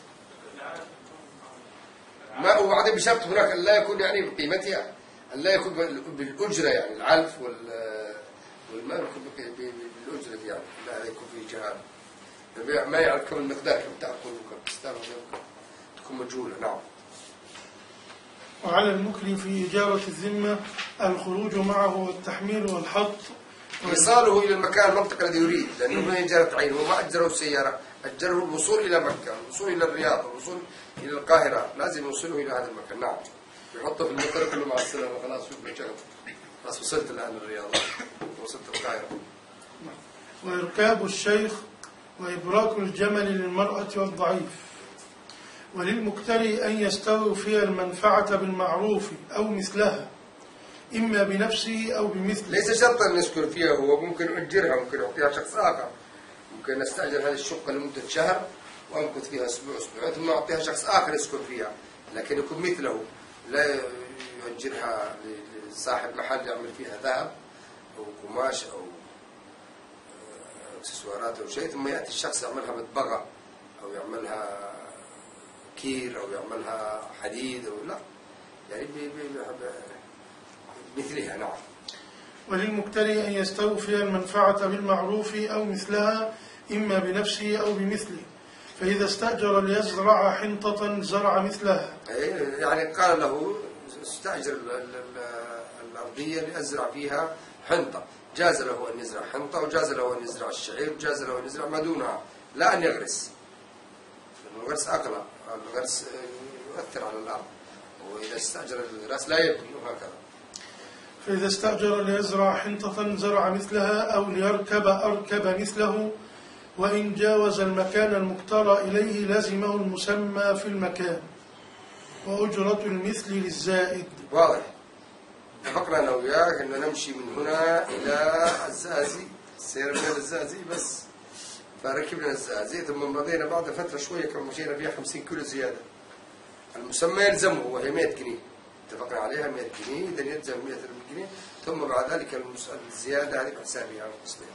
ما وبعدين بشرط هناك أن لا يكون يعني بقيمتها، أن لا يكون بالأجرة، يعني العلف والماء يكون بالأجرة يعني، لا يكون فيه جهال، ما يعرف كم المقدار، كم تأكل وكم تستعمل، تكون مجهولة. نعم. وعلى المكري في إجارة الذمة الخروج معه والتحميل والحط إيصاله إلى المكان المنطقة الذي يريد، لأنه ما إجارة عين، هو ما أجره السيارة، أجره الوصول إلى مكة، الوصول إلى الرياض، الوصول إلى القاهرة، لازم يوصله إلى هذا المكان. نعم، يحطه في المطار يقول له مع السلامة خلاص شوف لي شغل، خلاص وصلت الآن الرياض، وصلت القاهرة. وإركاب الشيخ وإبراك الجمل للمرأة والضعيف. وللمكتري أن يستوفي المنفعة بالمعروف أو مثلها، إما بنفسه أو بمثله. ليس شرطا أن يسكن فيها هو، ممكن يؤجرها، ممكن يعطيها شخص آخر، ممكن نستأجر هذه الشقة لمدة شهر وأمكث فيها أسبوع أسبوعين ثم أعطيها شخص آخر يسكن فيها، لكن يكون مثله، لا يؤجرها لصاحب محل يعمل فيها ذهب أو قماش أو اكسسوارات أو شيء، ثم يأتي الشخص يعملها مطبغة أو يعملها كير أو يعملها حديد أو لا، يعني مثلها. نعم. وللمكتري أن يستوفي المنفعة بالمعروف أو مثلها، إما بنفسه أو بمثله، فإذا استأجر ليزرع حنطة زرع مثلها. يعني قال له استأجر الأرضية لأزرع فيها حنطة، جاز له أن يزرع حنطة، وجاز له أن يزرع الشعير، وجاز له أن يزرع ما دونها، لا أن يغرس، لأن الغرس أغلى، الغرس يؤثر على الأرض، وإذا استأجر الغرس لا يبني، وهكذا. فإذا استأجر ليزرع حنطة زرع مثلها، أو ليركب أركب مثله، وإن جاوز المكان المختار إليه لزمه المسمى في المكان، وأجرة المثل للزائد. واضح. اتفقنا أنا وياك أن نمشي من هنا إلى الزازي، السير من الزازي بس، فركبنا الزازي ثم مضينا بعد فترة شوية كم مشينا فيها 50 كيلو زيادة. المسمى يلزمه وهي 100 جنيه، اتفقنا عليها 100 جنيه، إذا يلزم 100 جنيه، ثم بعد ذلك الزيادة هذه بحسابها وقسطها.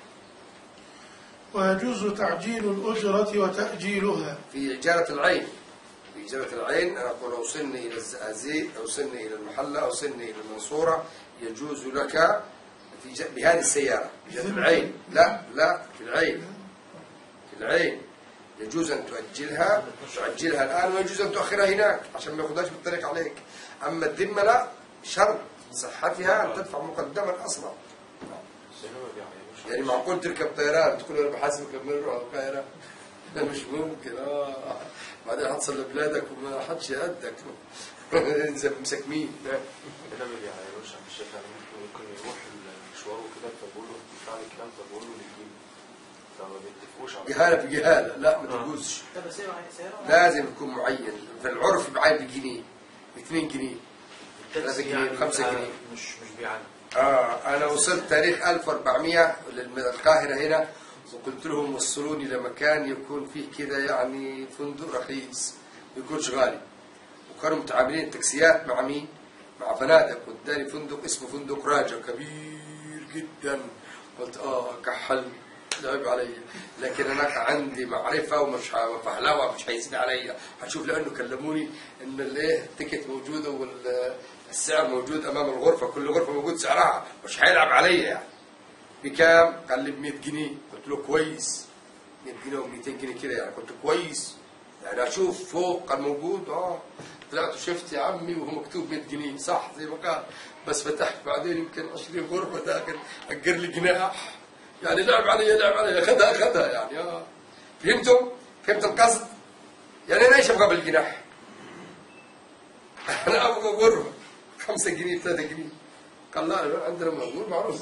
ويجوز تعجيل الأجرة وتأجيلها في إجارة العين. في إجارة العين أنا أقول أوصلني إلى الزقازيق، أوصلني إلى المحلة، أوصلني إلى المنصورة، يجوز لك بهذه السيارة. في العين لا في العين، في العين يجوز أن تؤجلها الآن، ويجوز أن تؤخرها هناك عشان ما ياخذهاش بالطريق عليك. أما الذمة لا، شرط صحتها أن تدفع مقدما أصلا. يعني معقول تركب طيران تقول أنا بحاسبك لما نروح على القاهرة؟ لا مش ممكن. بعدين حتصل لبلادك وما حدش يهدك مسكمين. انا ما بيعيروش عم الشيخ، يعني ممكن يروح المشوار وكده فبقول له يدفع لي كام، فبقول له يجيب، فما بيتفقوش على جهالة في جهالة، لا ما تجوزش. لازم يكون معين، في العرف بعين بجنيه، 2 جنيه، 3 جنيه، 5 جنيه، مش بيعاني. أنا وصلت تاريخ 1400 للقاهرة هنا، وقلت لهم وصلوني لمكان يكون فيه كذا يعني فندق رخيص ما يكونش غالي، وكانوا متعاملين التاكسيات مع مين؟ مع فنادق، واداني فندق اسمه فندق راجا كبير جدا. قلت كحل لعب علي، لكن انا عندي معرفه ومش فهلاوه مش هيزيد علي، هشوف لانه كلموني ان الايه التيكت موجوده والسعر موجود امام الغرفه، كل غرفه موجود سعرها، مش هيلعب علي يعني. بكام؟ قال لي ب 100 جنيه، قلت له كويس، 100 جنيه و 200 جنيه كده يعني، قلت كويس يعني اشوف فوق كان موجود. طلعت وشفت يا عمي وهو مكتوب 100 جنيه صح زي ما قال، بس فتحت بعدين يمكن 20 غرفه داخل اجر لي جناح، يعني لعب علي اخذها يعني. فهمتم؟ فهمت القصد؟ يعني انا ايش ابغى بالجناح؟ انا ابغى غرفه 5 جنيه 3 جنيه. قال لا عندنا موجود معروف.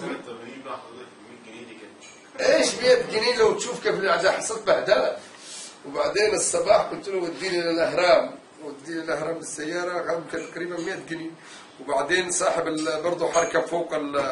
ايش 100 جنيه لو تشوف كيف الأعداء حصلت بهدله. وبعدين الصباح قلت له وديني للأهرام، وديني للأهرام بالسيارة، كان تقريبا 100 جنيه. وبعدين صاحب برضه حركب فوق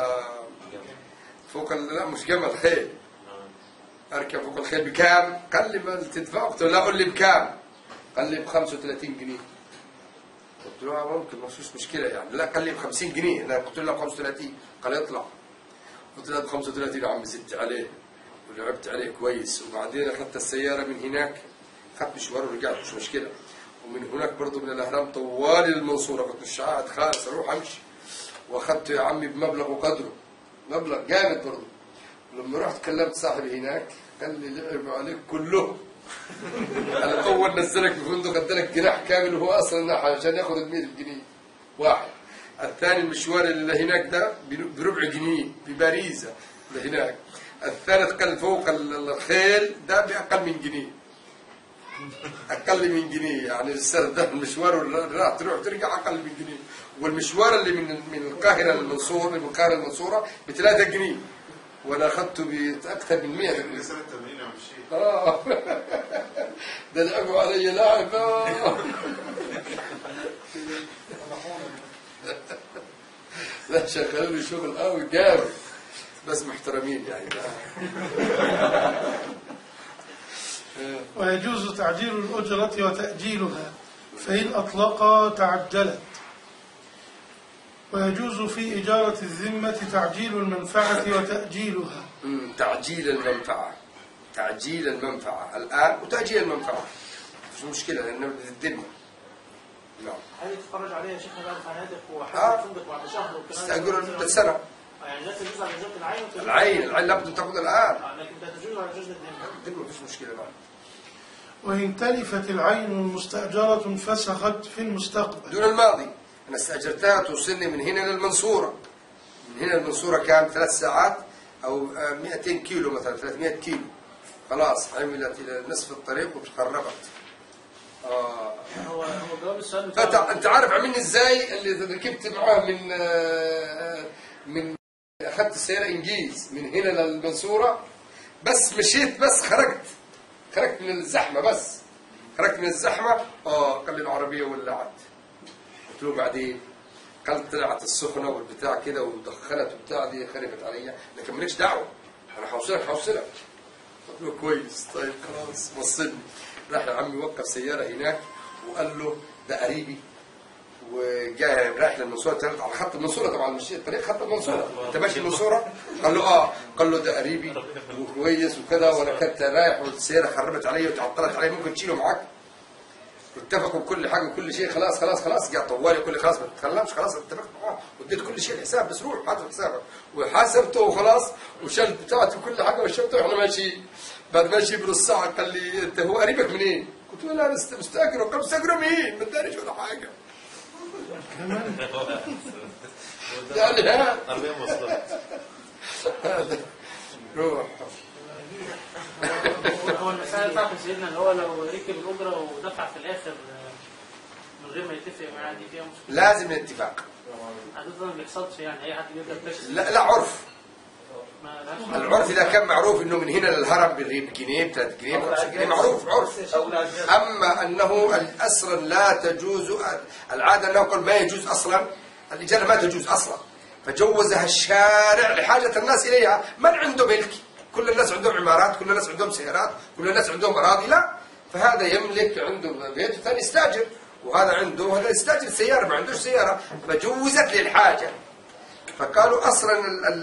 لا مش جمل، خيل، اركب فوق الخيل. بكام؟ قال لي ما تدفع؟ قلت له لا، قل لي بكام؟ قال لي ب 35 جنيه. قلت له ممكن ما فيش مشكله يعني. لا قال لي ب 50 جنيه. انا قلت له ب 35. قال يطلع. قلت له ب 35 يا عم، زدت عليه ولعبت عليه كويس. وبعدين اخذت السياره من هناك، اخذت مشوار ورجعت مش مشكله. ومن هناك برضه من الاهرام طوالي للمنصوره، قلت مش قاعد خالص اروح امشي. واخذته يا عمي بمبلغ وقدره، مبلغ جامد برضه. لما رحت كلمت صاحبي هناك قال لي لعب عليك كله. انا اول نزلك بفندق ادالك جناح كامل، وهو اصلا عشان ياخذ ال 100 جنيه واحد. الثاني المشوار اللي هناك ده بربع جنيه بباريزة اللي هناك. الثالث قال فوق الخيل ده بأقل من جنيه، أقل من جنيه. يعني السنة ده المشوار اللي راح تروح ترجع أقل من جنيه. والمشوار اللي من القاهرة للمنصورة، من القاهرة للمنصورة ب3 جنيه، وأنا أخذته بأكثر من 100 جنيه. سنة 80 يا عم الشيخ. ده لعبوا علي لعبة. لا شغلوا لي شغل قوي جامد، بس محترمين يعني. ويجوز تعجيل الأجرة وتأجيلها فإن أطلقا تعجلت. ويجوز في إجارة الذمة تعجيل المنفعة وتأجيلها. تعجيل المنفعة، تعجيل المنفعة الآن وتأجيل المنفعة مش مشكلة لأنه الذمة. نعم. هل يتفرج عليها يا شيخنا بقى الفنادق وحاجة تنبت بعد شهر والكلام ده؟ تأجر لمدة سنة. يعني لا تجوز على إجارة العين العين لابد تأخذ الآن. لكن لا تجوز على إجارة الذمة. الذمة مفيش مشكلة. نعم. وإن تلفت العين المستأجرة فسخت في المستقبل. دون الماضي. أنا استأجرتها توصلني من هنا للمنصورة. من هنا للمنصورة كان 3 ساعات أو 200 كيلو مثلا 300 كيلو. خلاص عملت إلى نصف الطريق وتقربت. هو جواب السؤال أنت عارف عملني إزاي اللي ركبت معاه من أخذت السيارة إنجيز من هنا للمنصورة، بس مشيت بس خرجت من الزحمة، بس خرجت من الزحمة. قال لي العربية ولعت. قلت له بعدين؟ قال طلعت السخنة والبتاع كده ودخلت وبتاع دي خربت عليا، لكن مالكش دعوة أنا هوصلك. قلت له كويس طيب خلاص وصلني. راح عمي وقف سيارة هناك وقال له ده قريبي وجاي رايح للمنصورة على خط المنصورة. طبعا مش الطريق خط المنصورة، انت ماشي المنصورة. قال له قال له ده قريبي وكويس وكذا، وانا كنت رايح والسيارة خربت علي وتعطلت علي، ممكن تشيله معاك؟ واتفقوا بكل حاجة وكل شيء. خلاص جاء طوالي كل خلاص ما تتكلمش، خلاص اتفقت معاه واديت كل شيء الحساب، بس روح حاسب حسابك. وحاسبته وخلاص وشلت بتاعته وكل حاجة وشلته واحنا ماشيين. بعد ما ماشي بنص ساعة قال لي انت هو قريبك منين؟ قلت له لا مستأجره. قال مستأجره مين؟ ما ادانيش ولا حاجة. يعني هذا روح. هو المسألة بتاعت سيدنا اللي هو لو ركب الأجرة ودفع في الآخر من غير ما يتفق معاه، دي فيها مشكلة؟ لازم الاتفاق. عادة ما بيحصلش، يعني أي حد بيقدر تاكسي. لا عرف. العرف إذا كان معروف إنه من هنا للهرم بجنيه 3 جنيه 5 جنيه معروف عرف. أما أنه أصلا لا تجوز، العادة أنه قال ما يجوز أصلا، الإجارة ما تجوز أصلا، فجوزها الشارع لحاجة الناس إليها. من عنده ملك؟ كل الناس عندهم عمارات، كل الناس عندهم سيارات، كل الناس عندهم أراضي. لا، فهذا يملك عنده بيت وثاني يستأجر، وهذا عنده وهذا يستأجر سيارة ما عندوش سيارة، فجوزت للحاجة. فقالوا أصلا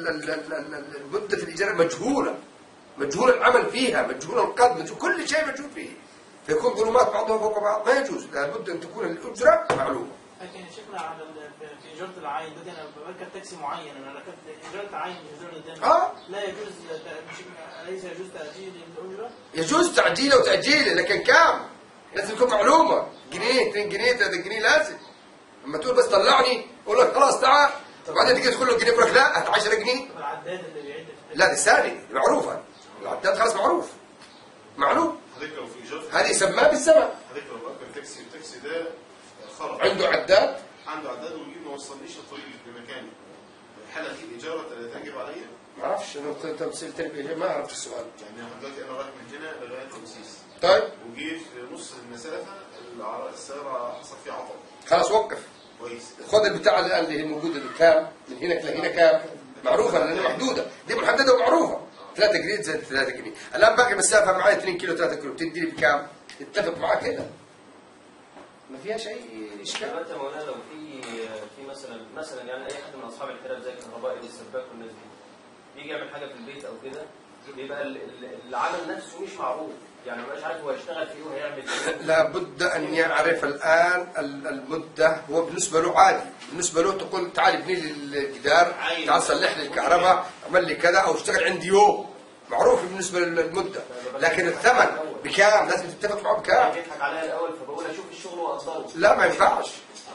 مدة الإجارة مجهول العمل فيها، مجهول القدر، كل شيء مجهول فيه، فيكون ظلمات بعضها فوق بعض. ما يجوز، لابد أن تكون الأجرة معلومة. لكن يا شيخنا على في إجارة العين ده أنا بركب تاكسي معين، أنا ركبت إجارة عين إجارة الدم لا يجوز، ليس يجوز تأجيل الأجرة؟ يجوز تعجيله وتأجيله، لكن كام؟ لازم تكون معلومة. جنيه 2 جنيه 3 جنيه لازم. لما تقول بس طلعني أقول لك خلاص تعال، وبعدين تيجي تقول له جنيه يقول لك لا 10 جنيه. العداد اللي بيعد لا دي ثاني معروفة، العداد خلاص معلوم. هذه يسمى بالزمن. حضرتك لو بأجر تاكسي، التاكسي ده خرج عنده عداد ويجيب ما وصلنيش الطريق لمكاني، الحالة دي الإجارة تجب عليا؟ ما اعرفش، انا تمثيل تربيه ما اعرف السؤال. يعني دلوقتي انا رايح من هنا لغايه رمسيس، طيب وجيت في نص المسافه السياره حصل فيها عطل، خلاص وقف. كويس. خد البتاع اللي هي موجوده بكام من هنا لهنا كام، معروفه لانها محدوده، دي محدده ومعروفه. 3 جنيه زائد 3 جنيه. الان باقي مسافه معي 2 كيلو 3 كيلو، تدي لي بكام؟ اتفق معاه كده، ما فيها شيء اشكال. دلوقتي يا مولانا لو في مثلا يعني اي حد من اصحاب الحرف زي الكهربائي والسباك والناس دي يجي يعمل حاجه في البيت او كده، بيبقى العمل نفسه مش معروف، يعني مش عارف هو هيشتغل فيه وهيعمل ايه. لابد ان يعرف الان المده. هو بالنسبه له عادي، بالنسبه له تقول تعال ابني لي الجدار، تعال صلح لي الكهرباء، اعمل لي كذا، او اشتغل عندي يوم، معروف بالنسبه للمده. لكن الثمن بكام؟ لازم تتفق معه بكام. يضحك عليا الاول فبقول اشوف الشغل واقدره. لا ما ينفعش،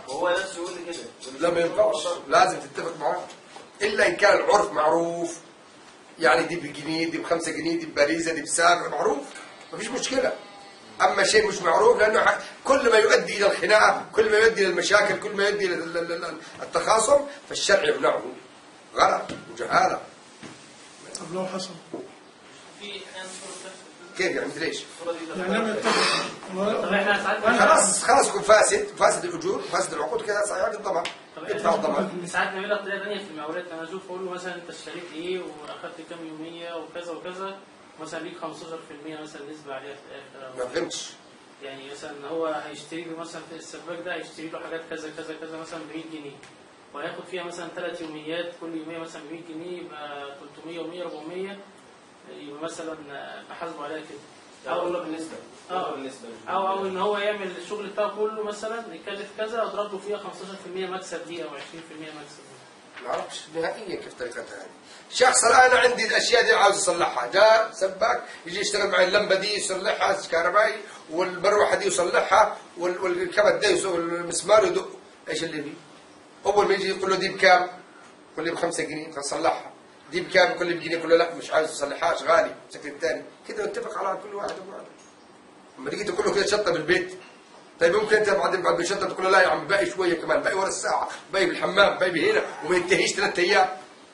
وهو نفسه يقول لي كده. لا ما ينفعش، لازم تتفق معاه الا ان كان العرف معروف، يعني دي بجنيه، دي ب5 جنيه، دي بباريزه، دي بسعر معروف، ما فيش مشكله. اما شيء مش معروف، لانه كل ما يؤدي الى الخناقه، كل ما يؤدي الى المشاكل، كل ما يؤدي الى التخاصم، فالشرع يمنعه. غلط وجهاله. طب لو حصل في احيانا صورة تحصل كيف يعني؟ مثل ايش؟ يعني لم يتفق. طب احنا ساعات خلاص يكون فاسد الاجور، فاسد العقود، كذا صحيح الضمان. ادفع الضمان. ساعات نعملها بطريقه ثانيه في المقاولات. انا اشوف اقول له مثلا انت اشتريت ايه واخدت كام يوميه وكذا وكذا، مثلا ليك 15% مثلا نسبه عليها في الاخر. ما فهمتش. يعني مثلا هو هيشتري له مثلا في السباك ده هيشتري له حاجات كذا كذا كذا مثلا ب 100 جنيه، وهياخد فيها مثلا 3 يوميات، كل يوميه مثلا ب 100 جنيه، يبقى 300 و100 400، يبقى مثلا بحاسبه عليها كده. اقول له بالنسبه بالنسبه او ان هو يعمل الشغل بتاعه كله مثلا يكلف كذا، اضرب له فيها 15% مكسب دي او 20% مكسب دي. ما اعرفش نهائيا كيف طريقتها هذه. شخص الان عندي الاشياء دي عاوز يصلحها، جاء سباك يجي يشتغل معي اللمبه دي يصلحها كهربائي، والمروحه دي يصلحها، والكبت ده والمسمار يدق. ايش اللي فيه؟ اول ما يجي يقول له دي بكام؟ يقول لي ب5 جنيه، فصلحها. دي بكام؟ يقول لي بجنيه، يقول له لا مش عايز تصلحهاش غالي بشكل الثاني. كده نتفق على كل واحد وواحد. اما تيجي تقول له كده شطه بالبيت، طيب ممكن انت بعد بالشطه تقول له لا يا عم باقي شويه كمان، باقي ورا الساعه، باقي بالحمام، باقي هنا، وما ينتهيش 3 ايام.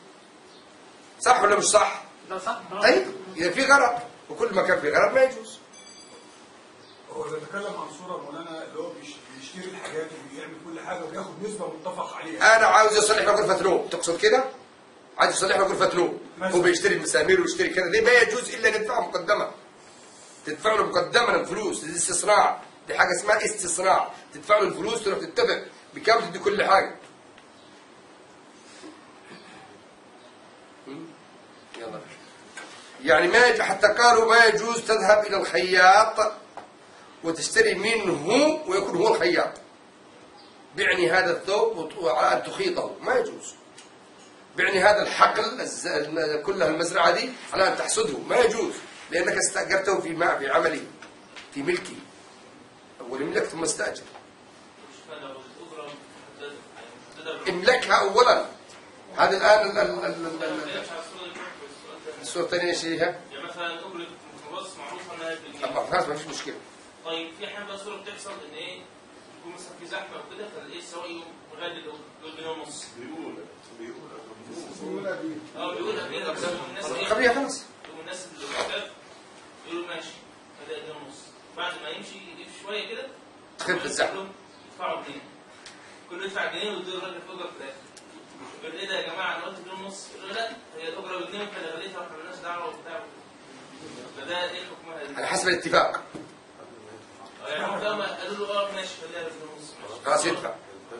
صح ولا مش صح؟ لا صح. طيب اذا في غرض، وكل ما كان في غرض ما يجوز. هو بيتكلم عن صوره مولانا اللي هو بيشتري الحاجات وبيعمل كل حاجه وبياخد نسبه متفق عليها. انا عاوز يصلح لي غرفه نوم، تقصد كده؟ عايز يصلح لي غرفه نوم، هو بيشتري المسامير ويشتري كذا، دي ما يجوز الا ندفعها مقدمه. تدفع له مقدما الفلوس، دي استصناع، دي حاجه اسمها استصناع، تدفع له الفلوس تروح تتفق بكام تدي كل حاجه. يلا يعني ما حتى قالوا ما يجوز تذهب الى الخياط وتشتري منه ويكون هو الخياط، بعني هذا الثوب وعلى ان تخيطه، ما يجوز. بعني هذا الحقل كلها المزرعه دي على ان تحصده، ما يجوز، لانك استاجرته في عمله، في ملكه. اول املك ثم استاجر. املكها اولا. هذا الان الصوره الثانيه ايش هي؟ يعني مثلا اجره الميكروباص معروفه انها بالجنيه. ما فيش مشكله. طيب في احيانا بقى صوره بتحصل ان ايه، يكون مثلا في زحمه وكده، فالايه السواق يقوم غادر جنيه ونص. بيقول الناس ايه؟ خليها خلاص. الناس اللي بتخاف يقولوا ماشي هذا جنيه ونص، بعد ما يمشي شويه كده تخف الزحمه. يدفعوا جنيه، كله يدفع جنيه ويدوا الراجل الاجره في الاخر. يقول ايه ده يا جماعه انا قلت جنيه ونص، يقولوا لا هي الاجره بجنيه وانت اللي غليتها واحنا مالناش دعوه وبتاع. فده ايه الحكم؟ على حسب الاتفاق. يعني هم قالوا له ماشي خليها بجنيه ونص، خلاص يدفع.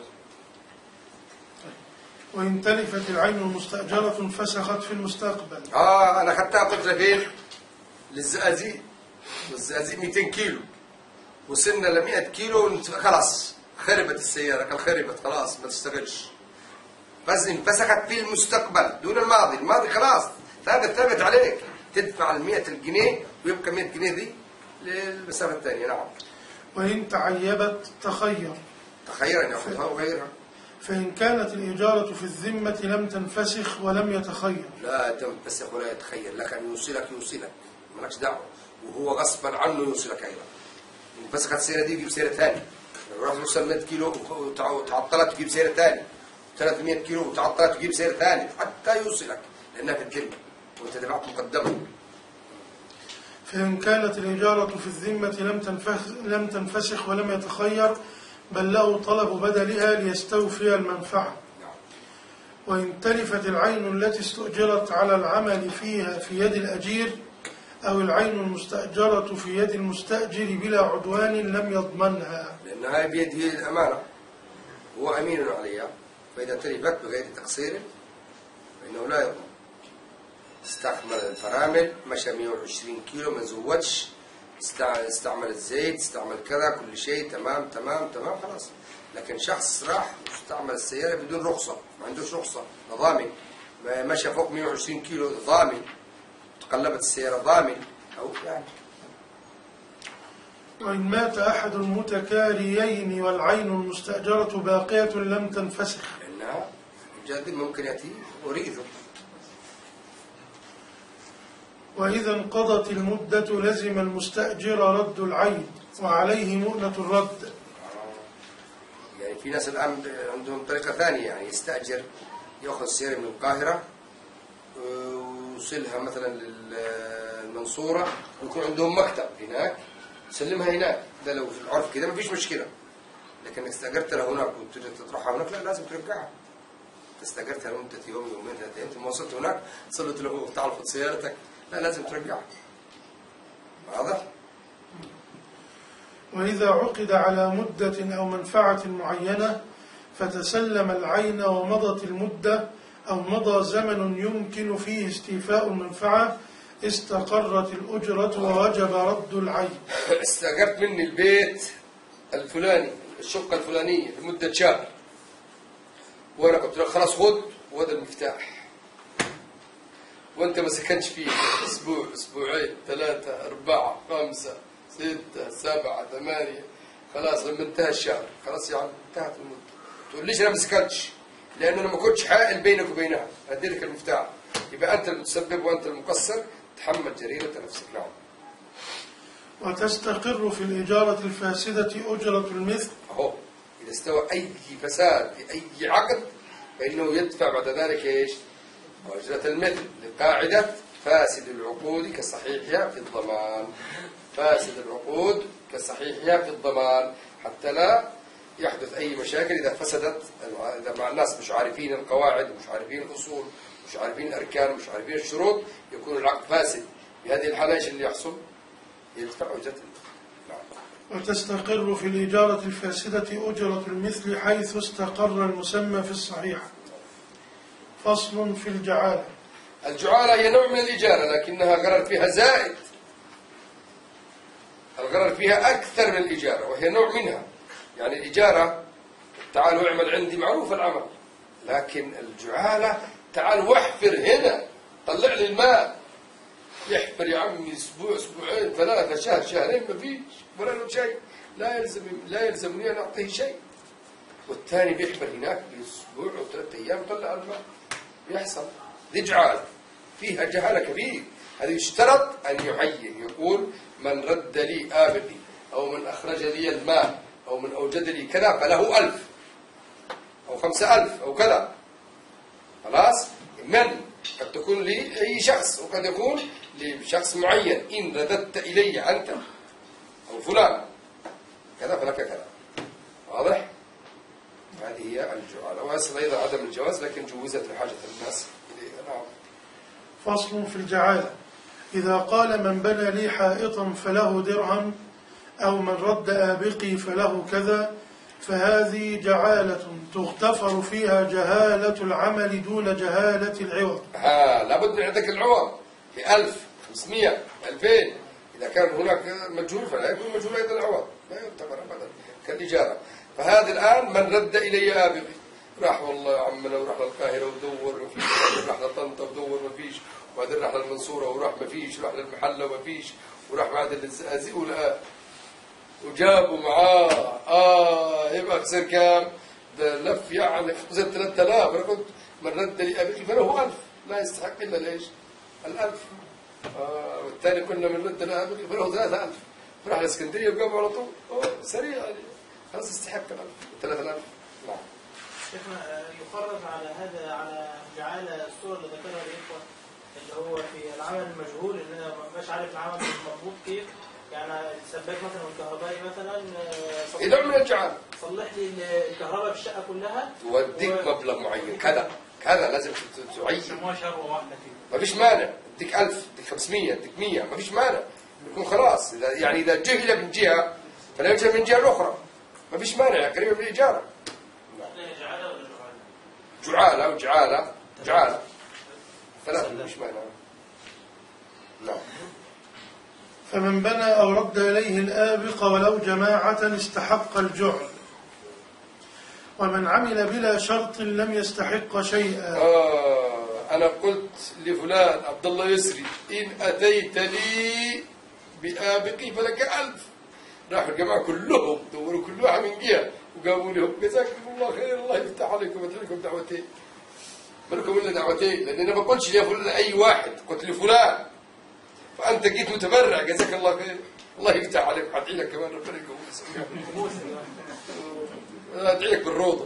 وإن تلفت العين المستأجرة فسخت في المستقبل. أنا أخذتها قلت لفين؟ للزقازيق. والزقازيق 200 كيلو. وصلنا ل 100 كيلو خلاص خربت السيارة، كان خربت خلاص ما تشتغلش. بس انفسخت في المستقبل دون الماضي، الماضي خلاص هذا ثابت عليك، تدفع ال 100 جنيه ويبقى 100 جنيه دي للمسافة الثانية. نعم. وإن تعيبت تخير. تخير أن يأخذها وغيرها. فإن كانت الإجارة في الذمة لم تنفسخ ولم يتخير. لا تنفسخ ولا يتخير، لك أن يوصلك مالكش دعوة، وهو غصبا عنه يوصلك أيضا. انفسخت السيارة دي يجيب سيارة ثانية، لو رحت توصل 100 كيلو وتعطلت تجيب سيارة ثانية، 300 كيلو وتعطلت تجيب سيارة ثانية حتى يوصلك، لأنها في الذمة وأنت دفعت مقدما. فإن كانت الإجارة في الذمة لم تنفسخ ولم يتخير، بل له طلب بدلها ليستوفي المنفعة. وإن تلفت العين التي استؤجرت على العمل فيها في يد الأجير، أو العين المستأجرة في يد المستأجر بلا عدوان لم يضمنها، لأنها بيده الأمانة، هو أمين عليها، فإذا تلفت بغير تقصير فإنه لا يضمن. استعمل الفرامل، مشى 120 كيلو ما زودش، استعمل الزيت، استعمل كذا، كل شيء تمام تمام تمام خلاص. لكن شخص راح واستعمل السيارة بدون رخصة، ما عندوش رخصة، ضامن، مشى فوق 120 كيلو ضامن، تقلبت السيارة ضامن، أو يعني وإن مات أحد المتكاريين والعين المستأجرة باقية لم تنفسخ. لأنها جاد ممكن يأتي وريثه. وإذا انقضت المدة لزم المستأجر رد العين وعليه مؤنة الرد. يعني في ناس الآن عندهم طريقة ثانية، يعني يستأجر يأخذ سيارة من القاهرة ويوصلها مثلا للمنصورة ويكون عندهم مكتب هناك يسلمها هناك. ده لو في العرف كده ما فيش مشكلة. لكن استأجرت لها هناك وتريد تطرحها هناك لا، لازم ترجعها. استأجرتها لمدة يوم يومين ثلاثة، أنت ما وصلت هناك صلت له تعال خذ سيارتك، لا لازم ترجعها. واضح؟ وإذا عقد على مدة أو منفعة معينة فتسلم العين ومضت المدة أو مضى زمن يمكن فيه استيفاء المنفعة استقرت الأجرة ووجب رد العين. استأجرت مني البيت الفلاني، الشقة الفلانية لمدة شهر، وأنا قلت لك خلاص خذ وهذا المفتاح، وأنت ما سكنتش فيه أسبوع أسبوعين 3 4 5 6 7 8 خلاص لما انتهى الشهر خلاص يا عم انتهت المدة. تقول ليش أنا ما سكنتش؟ لأنه أنا ما كنتش حائل بينك وبينها، أدي لك المفتاح، يبقى أنت المتسبب وأنت المقصر، تحمل جريرة نفسك. نعم. وتستقر في الإجارة الفاسدة أجرة المثل. أهو إذا استوى أي فساد في أي عقد فإنه يدفع بعد ذلك إيش؟ أجرة المثل، لقاعدة فاسد العقود كصحيحها في الضمان. فاسد العقود كصحيحها في الضمان، حتى لا يحدث أي مشاكل إذا فسدت، إذا مع الناس مش عارفين القواعد ومش عارفين الأصول مش عارفين الأركان ومش عارفين الشروط، يكون العقد فاسد. بهذه الحالة إيش اللي يحصل؟ يدفع أجرة المثل. نعم. وتستقر في الإجارة الفاسدة أجرة المثل حيث استقر المسمى في الصحيح. فصل في الجعالة. الجعالة هي نوع من الإجارة لكنها غرر فيها زائد، الغرر فيها أكثر من الإجارة وهي نوع منها. يعني الإجارة تعالوا اعمل عندي معروف العمل، لكن الجعالة تعال واحفر هنا طلع لي الماء. يحفر يا عمي أسبوع أسبوعين 3 شهر شهرين ما فيش ولا له شيء، لا يلزمني أن أعطيه شيء. والثاني بيحفر هناك بأسبوع أو 3 أيام طلع الماء. يحصل ذي جعالة فيها جهالة كبير. هذا يشترط أن يعين، يقول من رد لي آبقي أو من أخرج لي الماء أو من أوجد لي كذا فله 1000 أو 5000 أو كذا. خلاص من قد تكون لي أي شخص وقد يكون لشخص معين. إن رددت إلي أنت أو فلان كذا فلك كذا. واضح؟ هذه هي الجعالة. ويصل أيضا عدم الجواز لكن جوزت لحاجة الناس إليها. نعم. فصل في الجعالة. إذا قال من بنى لي حائطا فله درهم أو من رد آبقي فله كذا فهذه جعالة تغتفر فيها جهالة العمل دون جهالة العوض. لابد من عندك العوض ب1000 500 2000. إذا كان هناك مجهول فلا يكون مجهول أيضا العوض، لا يعتبر أبدا كالإجارة. فهذا الآن من رد إلي آبقي راح والله يا عمنا وراح للقاهرة ودور ما فيش، راح لطنطا ودور ما فيش، وبعدين راح للمنصورة وراح ما فيش، راح للمحلة وما فيش، وراح بعد للزقازيق وجابوا معاه يبقى خسر كام؟ ده لف يعني خسر 3000. أنا كنت من رد لي أبقي فله 1000 لا يستحق إلا ليش؟ 1000. والثاني كنا من رد لي أبقي فله 3000. راح لإسكندرية وجابوا على طول سريع يعني خلاص يستحق 3000. نعم. شيخنا يفرض على هذا على جعالة الصورة اللي ذكرها الإخوة اللي هو في العمل المجهول اللي أنا مش عارف العمل مضبوط كيف. يعني السباك مثلا والكهربائي مثلا نوع من الجعالة. صلح لي الكهرباء في الشقة كلها وديك مبلغ معين كذا لازم تعين. سموها شهر واحدة كده. ما فيش مانع. اديك 1000 اديك 500 اديك 100 ما فيش مانع. يكون خلاص يعني إذا جهل من جهة فلا يجهل من جهة الأخرى. ما فيش مانع قريبة من الإجارة. جعالة وجعالة جعالة ثلاثة مش مانع. لا. فمن بنى أو رد إليه الآبق ولو جماعة استحق الجعل، ومن عمل بلا شرط لم يستحق شيئا. أنا قلت لفلان عبد الله يسري إن أتيت لي بآبقي فلك 1000. راحوا الجماعة كلهم دوروا كل واحد من جهة وقالوا لهم جزاكم الله خير الله يفتح عليكم ويدعي لكم دعوتين. مالكم إلا دعوتين، لأن أنا ما قلتش لأي واحد، قلت لفلان. فأنت جيت متبرع جزاك الله خير الله يفتح عليك وأدعي لك كمان ربنا يقويك. أدعي لك بالروضة.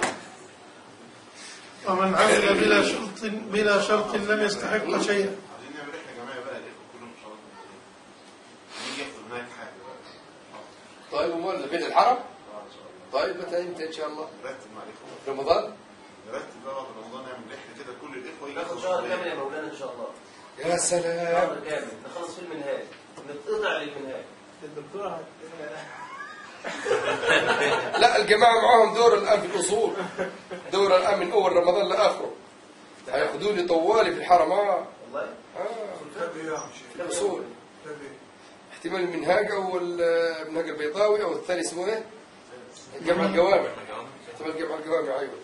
ومن عمل بلا شرط لم يستحق شيئا. عايزين نعمل رحله جماعيه بقى الاخوه كلهم ان شاء الله نيجي ياخدوا هناك حاجه بقى. طيب ومال بين الحرم؟ طيب متى امتى ان شاء الله؟ نرتب مع الاخوه في رمضان؟ نرتب بقى بعد رمضان نعمل رحله كده كل الاخوه ناخد شهر كامل يا مولانا ان شاء الله. يا سلام. شهر كامل نخلص فيه المنهاج، نتقطع للمنهاج. الدكتورة لا الجماعة معاهم دور الآن في الأصول، دور الآن من أول رمضان لآخره. هياخدوني طوالي في الحرم. والله؟ كتاب ايه يا عم شيخ؟ الأصول. كتاب ايه؟ احتمال المنهاج أو المنهاج البيضاوي أو الثاني اسمه إيه؟ جمع الجوامع. احتمال جمع الجوامع أيوه.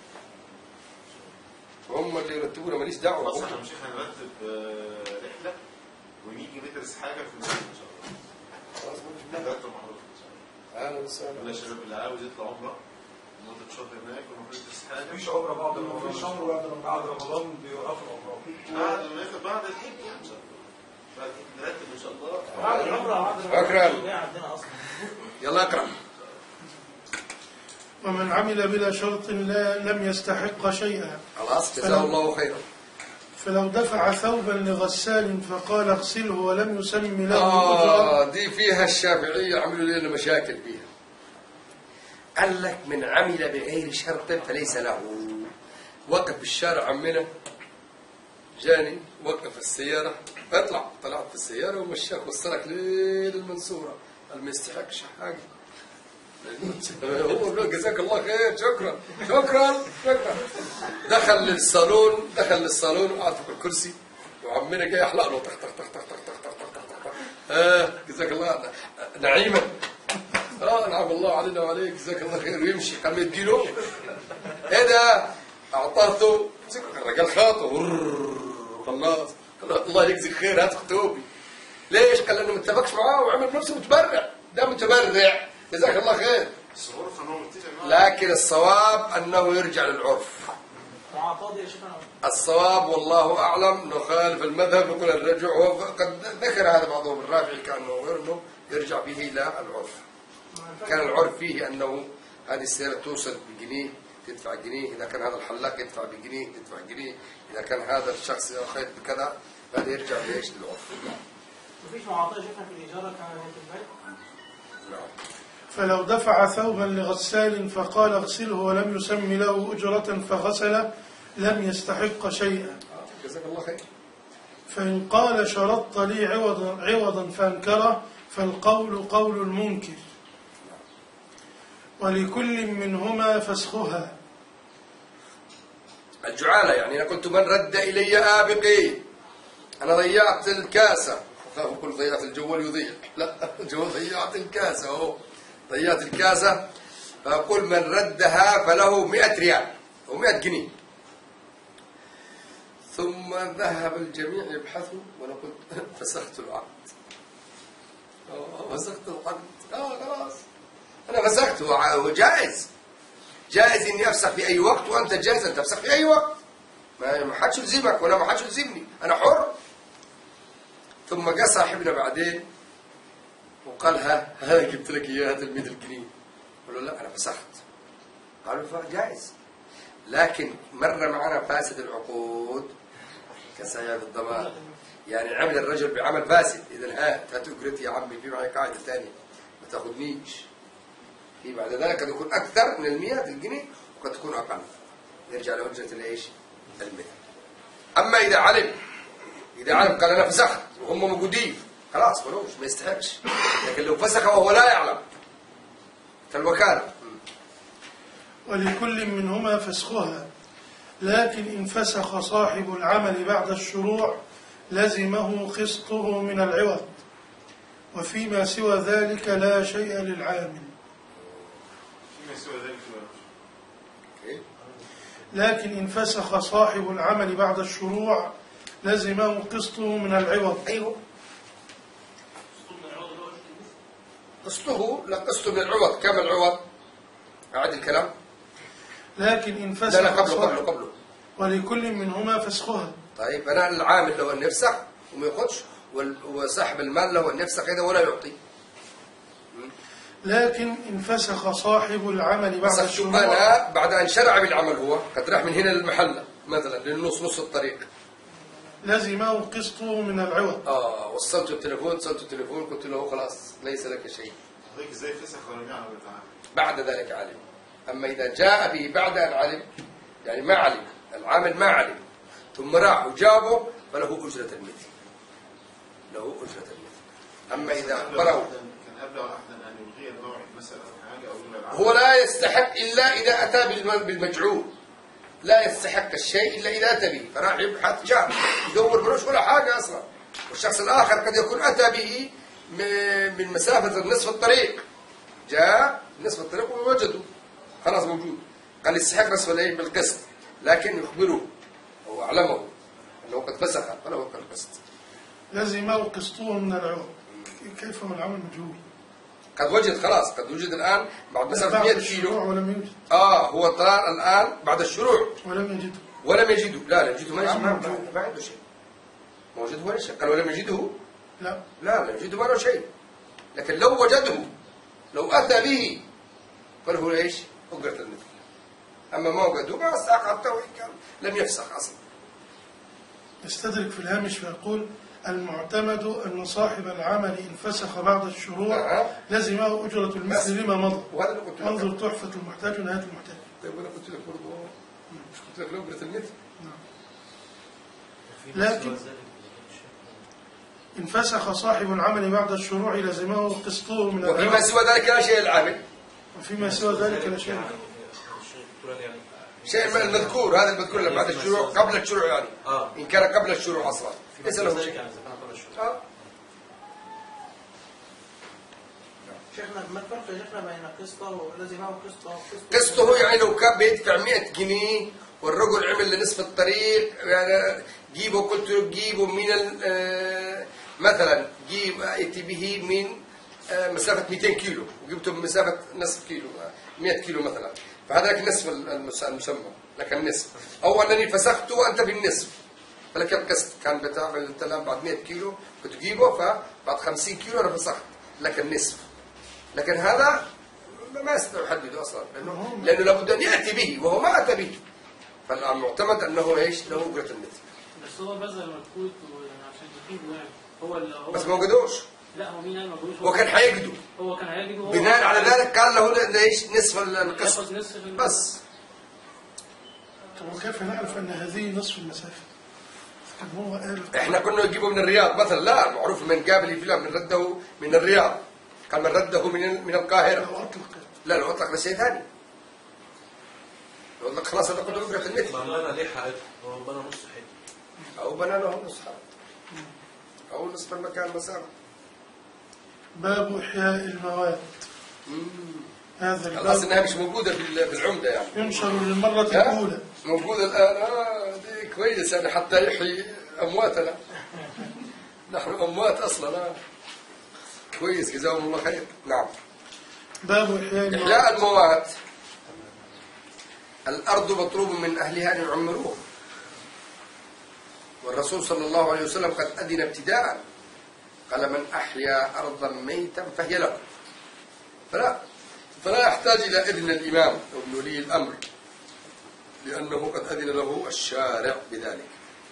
هم اللي يرتبونا ماليش دعوة. خلاص احنا مش هنرتب رحله ونيجي ندرس حاجه في المسجد ان شاء الله. خلاص نرتب مع حضرتك ان شاء الله. أهلا وسهلا. ولا الشباب اللي عاوز يطلع عمره لمده شهر هناك ونروح ندرس حاجه. مفيش عمره بعد رمضان، مفيش عمره بعد رمضان بيوقفوا العمره. بعد ما ياخد بعد الحج يعني ان شاء الله. بعد الحج نرتب ان شاء الله. بعد العمرة بعد أكرم. جاي عندنا أصلا. يلا اقرأ. ومن عمل بلا شرط لم يستحق شيئا. خلاص جزاه الله خيرا. فلو دفع ثوبا لغسال فقال اغسله ولم يسم له أجرا. دي فيها الشافعية عملوا لنا مشاكل فيها. قال لك من عمل بغير شرط فليس له. وقف بالشارع عمنا جاني وقف السيارة طلعت في السيارة ومشاك وصلك للمنصورة. قال ما يستحقش حاجة. هو جزاك الله خير شكرا. دخل للصالون وقعد في الكرسي وعمنا جاي يحلق له طخ طخ طخ طخ طخ طخ طخ طخ. جزاك الله نعيما. نعم الله علينا وعليك جزاك الله خير. ويمشي قال ما يديله ايه ده؟ اعطاته الرجال خاطه خلاص الله يجزيك خير هات خطوبي. ليش؟ قال انه ما اتفقش معاه وعمل نفسه متبرع. ده متبرع جزاك الله خير. الصغور انه متفق معاه. لكن الصواب انه يرجع للعرف. معاطاة يا شيخنا. الصواب والله اعلم نخالف المذهب نقول الرجوع. وقد ذكر هذا بعضهم الرافعي كانه غير انه يرجع به الى العرف. كان العرف فيه انه هذه السيارة توصل بجنيه تدفع جنيه، إذا كان هذا الحلاق يدفع بجنيه تدفع جنيه، إذا كان هذا الشخص يأخذ بكذا هذا يرجع ليش للعرف. مفيش معاطاة يا شيخنا في الإيجارة كما هي في البيت؟ نعم. فلو دفع ثوبا لغسال فقال اغسله ولم يسم له أجرة فغسل لم يستحق شيئا. جزاك الله خير. فإن قال شرطت لي عوضا فانكره فالقول قول المنكر، ولكل منهما فسخها. الجعالة يعني أنا قلت من رد إلي آبقي، أنا ضيعت الكاسة، أقول ضيعت الجوال يضيع، لا الجوال ضيعت الكاسة أهو، ضيعت الكاسة، فأقول من ردها فله 100 ريال أو 100 جنيه. ثم ذهب الجميع يبحثوا وأنا قلت فسخت العقد. فسخت العقد. خلاص أنا فسخته وجائز. جائز إني أفسخ في أي وقت وأنت جائز أن تفسخ في أي وقت. ما حدش يلزمك ولا ما حدش يلزمني، أنا حر. ثم جاء صاحبنا بعدين وقال ها جبت لك إياها 100 جنيه. قال له لا أنا فسخت. قالوا جائز. لكن مر معنا فاسد العقود كسيادة الضمان. يعني عمل الرجل بعمل فاسد. إذا هات أجرتي يا عمي، في معي قاعدة ثانية ما تاخذنيش. في بعد ذلك قد يكون أكثر من 100 جنيه وقد تكون أقل. يرجع لأجرة الإيش؟ المثل. أما إذا علم قال أنا فسخت وهم موجودين خلاص ملوش ما يستحقش. لكن لو فسخ وهو لا يعلم كالوكالة. ولكل منهما فسخها، لكن إن فسخ صاحب العمل بعد الشروع لزمه قسطه من العوض، وفيما سوى ذلك لا شيء للعامل. لكن إن فسخ صاحب العمل بعد الشروع لزمه قسطه من العوض. أيوه قسطه لا قسطه من العوض. كم العوض؟ أعد الكلام. لكن إن لا فسخ قبله. ولكل منهما فسخها. طيب أنا العامل له أن يفسخ وما ياخذش، وصاحب المال له أن يفسخ إذا ولا يعطي. لكن إن فسخ صاحب العمل بعد الشروع، أنا بعد أن شرع بالعمل هو قد راح من هنا للمحلة مثلا للنص نص الطريق، لزمه قسطه من العوض. وصلت التليفون قلت له خلاص ليس لك شيء. هيك ازاي فسخ ولم يعلم بالتعامل؟ بعد ذلك علم. أما إذا جاء به بعد أن علم، يعني ما علم العامل، ما علم ثم راح وجابه، فله أجرة المثل. أما إذا أخبره كان أبلغ أحدا أن يلغي النوع مثلا أو حاجة أو يلغي العمل. هو لا يستحق إلا إذا أتى بالمجعول، لا يستحق الشيء إلا إذا أتى به، فراح يبحث جاء يدور ملوش ولا حاجة أصلا. والشخص الآخر قد يكون أتى به من مسافة نصف الطريق، جاء نصف الطريق ووجده خلاص موجود، قال يستحق نصف الإيه بالقسط، لكن يخبره أو أعلمه أنه قد فسخ فله كالقسط. لزمه قسطه من العوض. كيف هو العمل مجهول؟ قد وجد خلاص، قد وجد الآن بعد مسافة 100 كيلو. ولم يوجد. هو طلع الآن بعد الشروع ولم يجده. لا يجده، ما عنده شيء. موجود ولا شيء. قال ولم يجده. لا يجده ما له شيء. لكن لو وجده، لو أتى به، فله ايش؟ أجرة المثل. أما ما وجده ما استحقته وإن كان لم يفسخ أصلا. يستدرك في الهامش فيقول: المعتمد أن صاحب العمل إن فسخ بعد الشروع لزمه أجرة المثل لما مضى. انظر تحفة المحتاج ونهاية المحتاج. طيب أنا قلت لك برضه مش قلت لك أجرة المثل؟ لكن إن فسخ صاحب العمل بعد الشروع لزمه قسطه من العوض. وفيما سوى ذلك لا شيء العامل. وفيما سوى ذلك لا شيء. شيء من المذكور، هذا المذكور بعد الشروع، قبل الشروع يعني. إن كان قبل الشروع أصلا ليس له شيء. شيخنا ما الفرق يا شيخنا بين قسطه ولزمه قسطه يعني لو كان بيدفع 100 جنيه والرجل عمل لنصف الطريق، يعني جيبه، قلت له جيبه من مثلا جيب ائتي به من مسافة 200 كيلو وجبته من مسافة نصف كيلو 100 كيلو مثلا، فهذا لك نصف المسمى، لك النصف. أو أنني فسخته وأنت بالنصف، فلك القسط. كان بتعمل أنت الآن بعد 100 كيلو كنت تجيبه، فبعد 50 كيلو أنا فسخت لك النصف. لكن هذا ما يستطيع يحدده أصلا، لأنه لابد أن يأتي به وهو ما أتى به، فالمعتمد أنه إيش له أجرة المثل. بس هو بذل مجهود عشان يجيبه يعني، هو بس ما وجدوش. لا هو مين قال ما وجدوش؟ هو كان هيجده. بناء على ذلك قال له ايش؟ نصف القسط بس. طب وكيف نعرف أن هذه نصف المسافة؟ هو قال احنا كنا نجيبه من الرياض مثلا، لا معروف من قابل فلان من رده من الرياض، قال من رده من القاهرة. لا لو أطلق لشيء ثاني، لو أطلق خلاص هذا كله أجرة المثل. ما بنى ليه حائط؟ هو بنى نص حائط أو بنى له نص حائط أو نصف المكان مسافة. باب إحياء المواد. هذا الباب خلاص إنها مش موجودة في العمدة يعني. ينشر للمرة الأولى. موجودة الآن. دي كويس يعني حتى يحيي أمواتنا. نحن أموات أصلا. كويس جزاهم الله خير. نعم. باب إحياء المواد. الأرض مطلوب من أهلها أن يعمروها، والرسول صلى الله عليه وسلم قد أذن ابتداء، قال: من أحيا أرضا ميتا فهي له. فلا يحتاج إلى إذن الإمام أو من ولي الأمر، لأنه قد أذن له الشارع بذلك.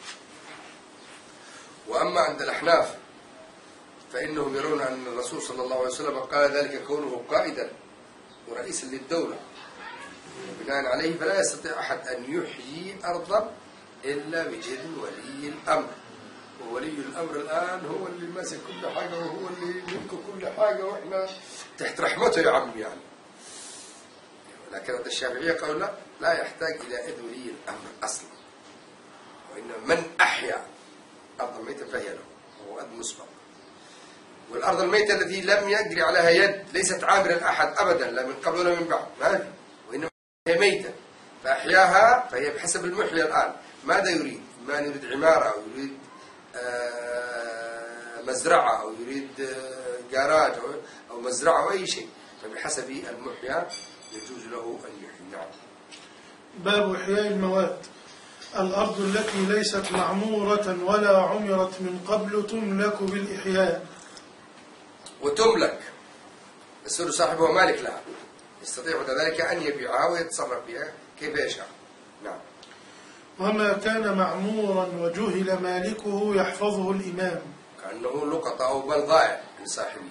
وأما عند الأحناف فإنهم يرون أن الرسول صلى الله عليه وسلم قال ذلك كونه قائدا ورئيسا للدولة، وبناء عليه فلا يستطيع أحد أن يحيي أرضا إلا بإذن ولي الأمر. وولي الأمر الآن هو اللي ماسك كل حاجة وهو اللي يملك كل حاجة، وإحنا تحت رحمته يا عم يعني. لكن عند الشافعية قالوا لا يحتاج إلى إذن ولي الأمر أصلا، وإنما من أحيا أرضا ميتا فهي له، وهو أذن مسبق. والأرض الميتة التي لم يجري عليها يد ليست عامرا أحد أبدا، لا من قبل ولا من بعد، ما في، وإنما هي ميتة فأحياها، فهي بحسب المحيا الآن ماذا يريد؟ ما يريد عمارة أو يريد مزرعة أو يريد جاراج أو أو مزرعة أو أي شيء، فبحسب المحيا يجوز له أن يحيي. نعم. باب إحياء المواد. الأرض التي ليست معمورة ولا عمرت من قبل تملك بالإحياء. وتملك يصير صاحبها مالك لها، يستطيع بعد ذلك أن يبيعها ويتصرف بها كيف يشاء. نعم. وما كان معمورا وجهل مالكه يحفظه الإمام، كأنه لقطة أو بل ضائع لصاحبه.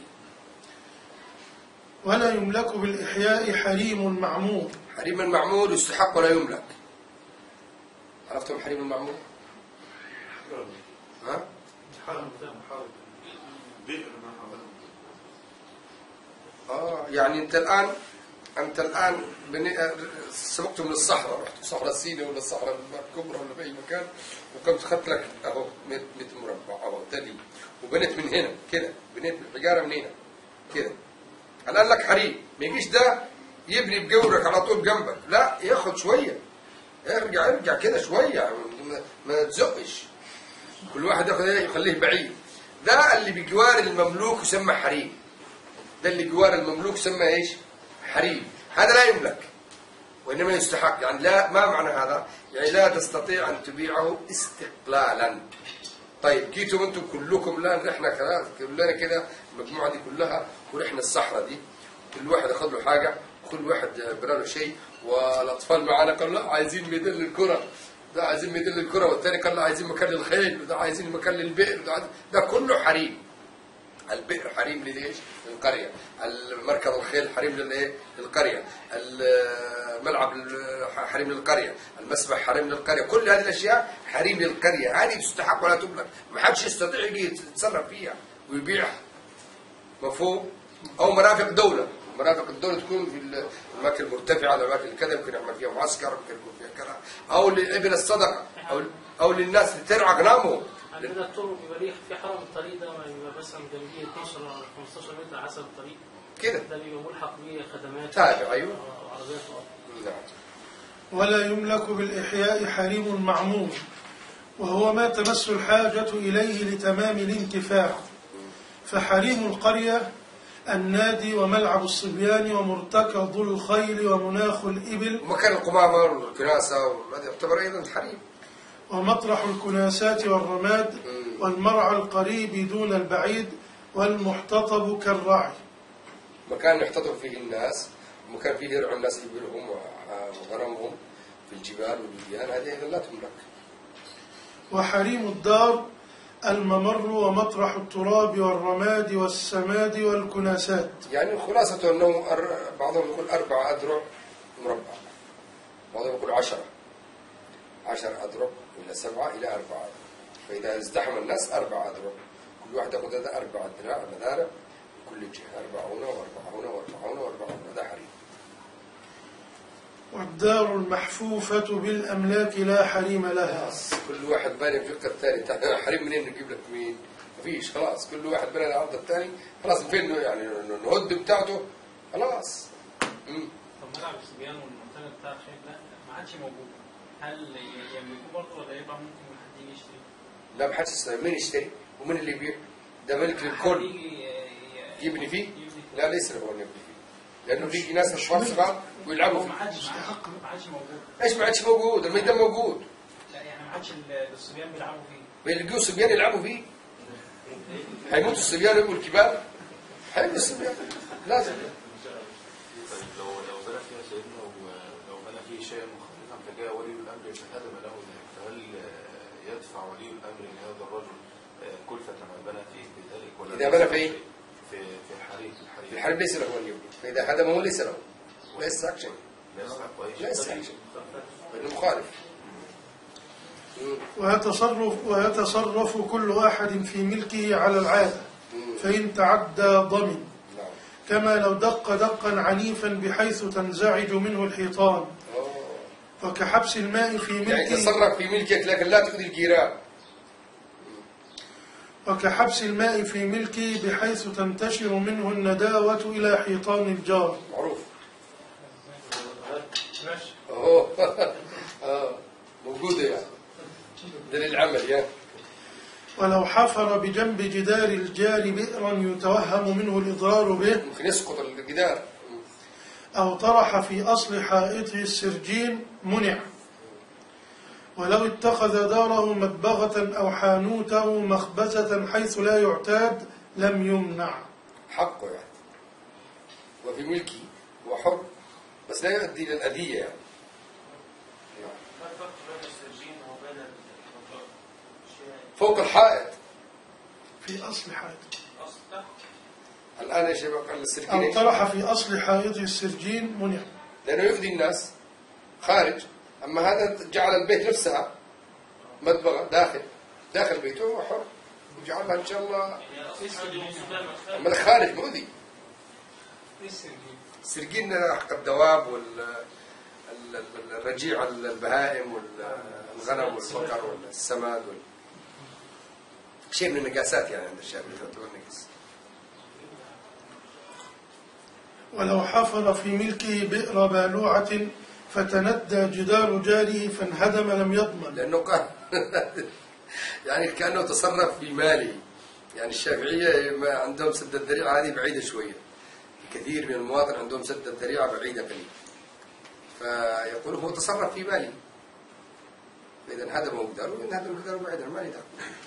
ولا يملك بالإحياء حريم معمور. حريم المعمور يستحق ولا يملك. عرفتم حريم المعمور؟ ها؟ يعني أنت الآن سبقت من الصحراء، رحت الصحراء السيناء ولا الصحراء الكبرى ولا بأي مكان، وقمت أخذت لك أهو متر مربع أهو تلي، وبنيت من هنا كده، بنيت بالحجارة من هنا كده. الآن لك حريم، ما يجيش ده يبني بجورك على طول جنبك، لا، ياخد شوية، ارجع كده شوية، ما تزقش، كل واحد ياخد ايه يخليه بعيد. ده اللي بجوار المملوك يسمى حريم، ده اللي جوار المملوك يسمى ايش؟ حريم. هذا لا يملك وإنما يستحق. يعني لا، ما معنى هذا؟ يعني لا تستطيع أن تبيعه استقلالا. طيب جيتوا أنتم كلكم، لا احنا كلنا كده المجموعة دي كلها ورحنا الصحراء دي، كل واحد أخذ له حاجة، كل واحد بنى له شيء، والأطفال معانا قالوا لا عايزين ميدان للكرة، ده عايزين ميدان للكرة، والثاني قال لا عايزين مكان للخيل، وده عايزين مكان للبئر، ده كله حريم. البئر حريم للإيش؟ للقرية. مركز الخيل حريم للإيه؟ للقرية. الملعب حريم للقرية. المسبح حريم للقرية. كل هذه الأشياء حريم للقرية، هذه تستحق ولا تملك، ما حدش يستطيع يجي يتصرف فيها ويبيعها. مفهوم؟ أو مرافق دولة. مرافق الدولة تكون في الأماكن المرتفعة، الأماكن كذا، يمكن يعمل فيها معسكر، يمكن يكون فيها كذا، أو لإبل الصدقة، أو للناس اللي ترعى أغنامهم. عندنا الطرق بيبقى ليه في حرم الطريق ده، بيبقى مثلا جنبيه 12 ولا 15 متر حسب الطريق كده، ده بيبقى ملحق بيه خدمات تابع. أيوه. وعربيات. نعم. ولا يملك بالإحياء حريم معمور، وهو ما تمس الحاجة إليه لتمام الانتفاع. فحريم القرية النادي وملعب الصبيان ومرتكض الخيل ومناخ الإبل، ومكان القمامة والكناسة، وهذا يعتبر أيضا حريم. ومطرح الكناسات والرماد، والمرعى القريب دون البعيد، والمحتطب كالرعي. مكان يحتطب فيه الناس، ومكان فيه يرعوا الناس إبلهم وغنمهم في الجبال والوديان، هذه أيضا لا تملك. وحريم الدار الممر ومطرح التراب والرماد والسماد والكناسات. يعني خلاصة أنه بعضهم يقول 4 أذرع مربع، بعضهم يقول 10 أذرع إلى 7 إلى 4 أذرع. فإذا ازدحم الناس 4 أذرع، كل واحد يأخذ هذا 4 مذارع كل جهة، 40 و40 و40 و40، هذا حريم. والدار المحفوفة بالأملاك لا حريم لها. كل واحد باني في الثاني، حريم منين نجيب لك مين؟ مفيش، خلاص كل واحد بنى الأرض الثاني، خلاص فين يعني الهد بتاعته خلاص. طب ملعب الصبيان والمنطقة بتاع الخيل ده ما عادش موجود، هل يملكوه برضه ولا يبقى ممكن حد يجي يشتري؟ لا، ما حدش يشتري. مين يشتري؟ ومين اللي يبيع؟ ده ملك للكل. يبني فيه؟ لا، ليس له هو اللي يبني فيه، لأنه في ناس أشخاص صغار ويلعبوا فيه. ما عادش موجود. إيش ما عادش موجود؟ الميدان موجود. لا يعني ما عادش الصبيان بيلعبوا فيه. بيلقوا الصبيان يلعبوا فيه؟ هيموتوا الصبيان ويبقوا الكبار؟ هيموتوا الصبيان، لازم. طيب لو بنى فيها سيدنا، ولو بنى فيه شيئا مخالفا فجاء ولي الأمر فهدم له ذلك، فهل يدفع ولي الأمر لهذا الرجل كلفة ما بنى فيه بذلك، ولا إذا بنى في في الحريم؟ في الحريم ليس له أن يبني، فإذا هدمه ليس له، لا يستحق شيء، لا يستحق شيء، لأنه مخالف. ويتصرف كل أحد في ملكه على العادة، فإن تعدى ضمن، كما لو دق دقا عنيفا بحيث تنزعج منه الحيطان. وكحبس الماء في ملكه، يعني تصرف في ملكك لكن لا تؤذي الجيران. وكحبس الماء في ملكه بحيث تنتشر منه النداوة إلى حيطان الجار. معروف. موجودة يعني، ده للعمل يعني. ولو حفر بجنب جدار الجار بئرا يتوهم منه الإضرار به ممكن يسقط الجدار. أو طرح في أصل حائطه السرجين منع. ولو اتخذ داره مدبغة أو حانوته مخبزة حيث لا يعتاد لم يمنع. حقه يعني، وفي ملكه هو حر، بس لا يؤدي إلى الأذية يعني. ما الفرق بين السرجين وبين فوق الحائط في أصل حائطه. الآن يا شباب السرجين أو طرح في أصل حائطه السرجين منع، لأنه يؤذي الناس خارج. أما هذا جعل البيت نفسها مدبغة داخل بيته هو حر، وجعلها إن شاء الله. أما الخارج مؤذي. السرجين حق الدواب والرجيع البهائم والغنم والبقر والسماد شيء من النجاسات يعني عند الشافعي تعتبر نجس. ولو حفر في ملكه بئر بالوعة فتندى جدار جاره فانهدم لم يضمن. لأنه قال يعني كأنه تصرف في ماله. يعني الشافعية ما عندهم سد الذريعة هذه بعيدة شوية، كثير من المواطن عندهم سد الذريعة بعيدة قليل، فيقول هو تصرف في ماله، فإذا انهدم مقداره انهدم مقداره بعيدا ما يدخل.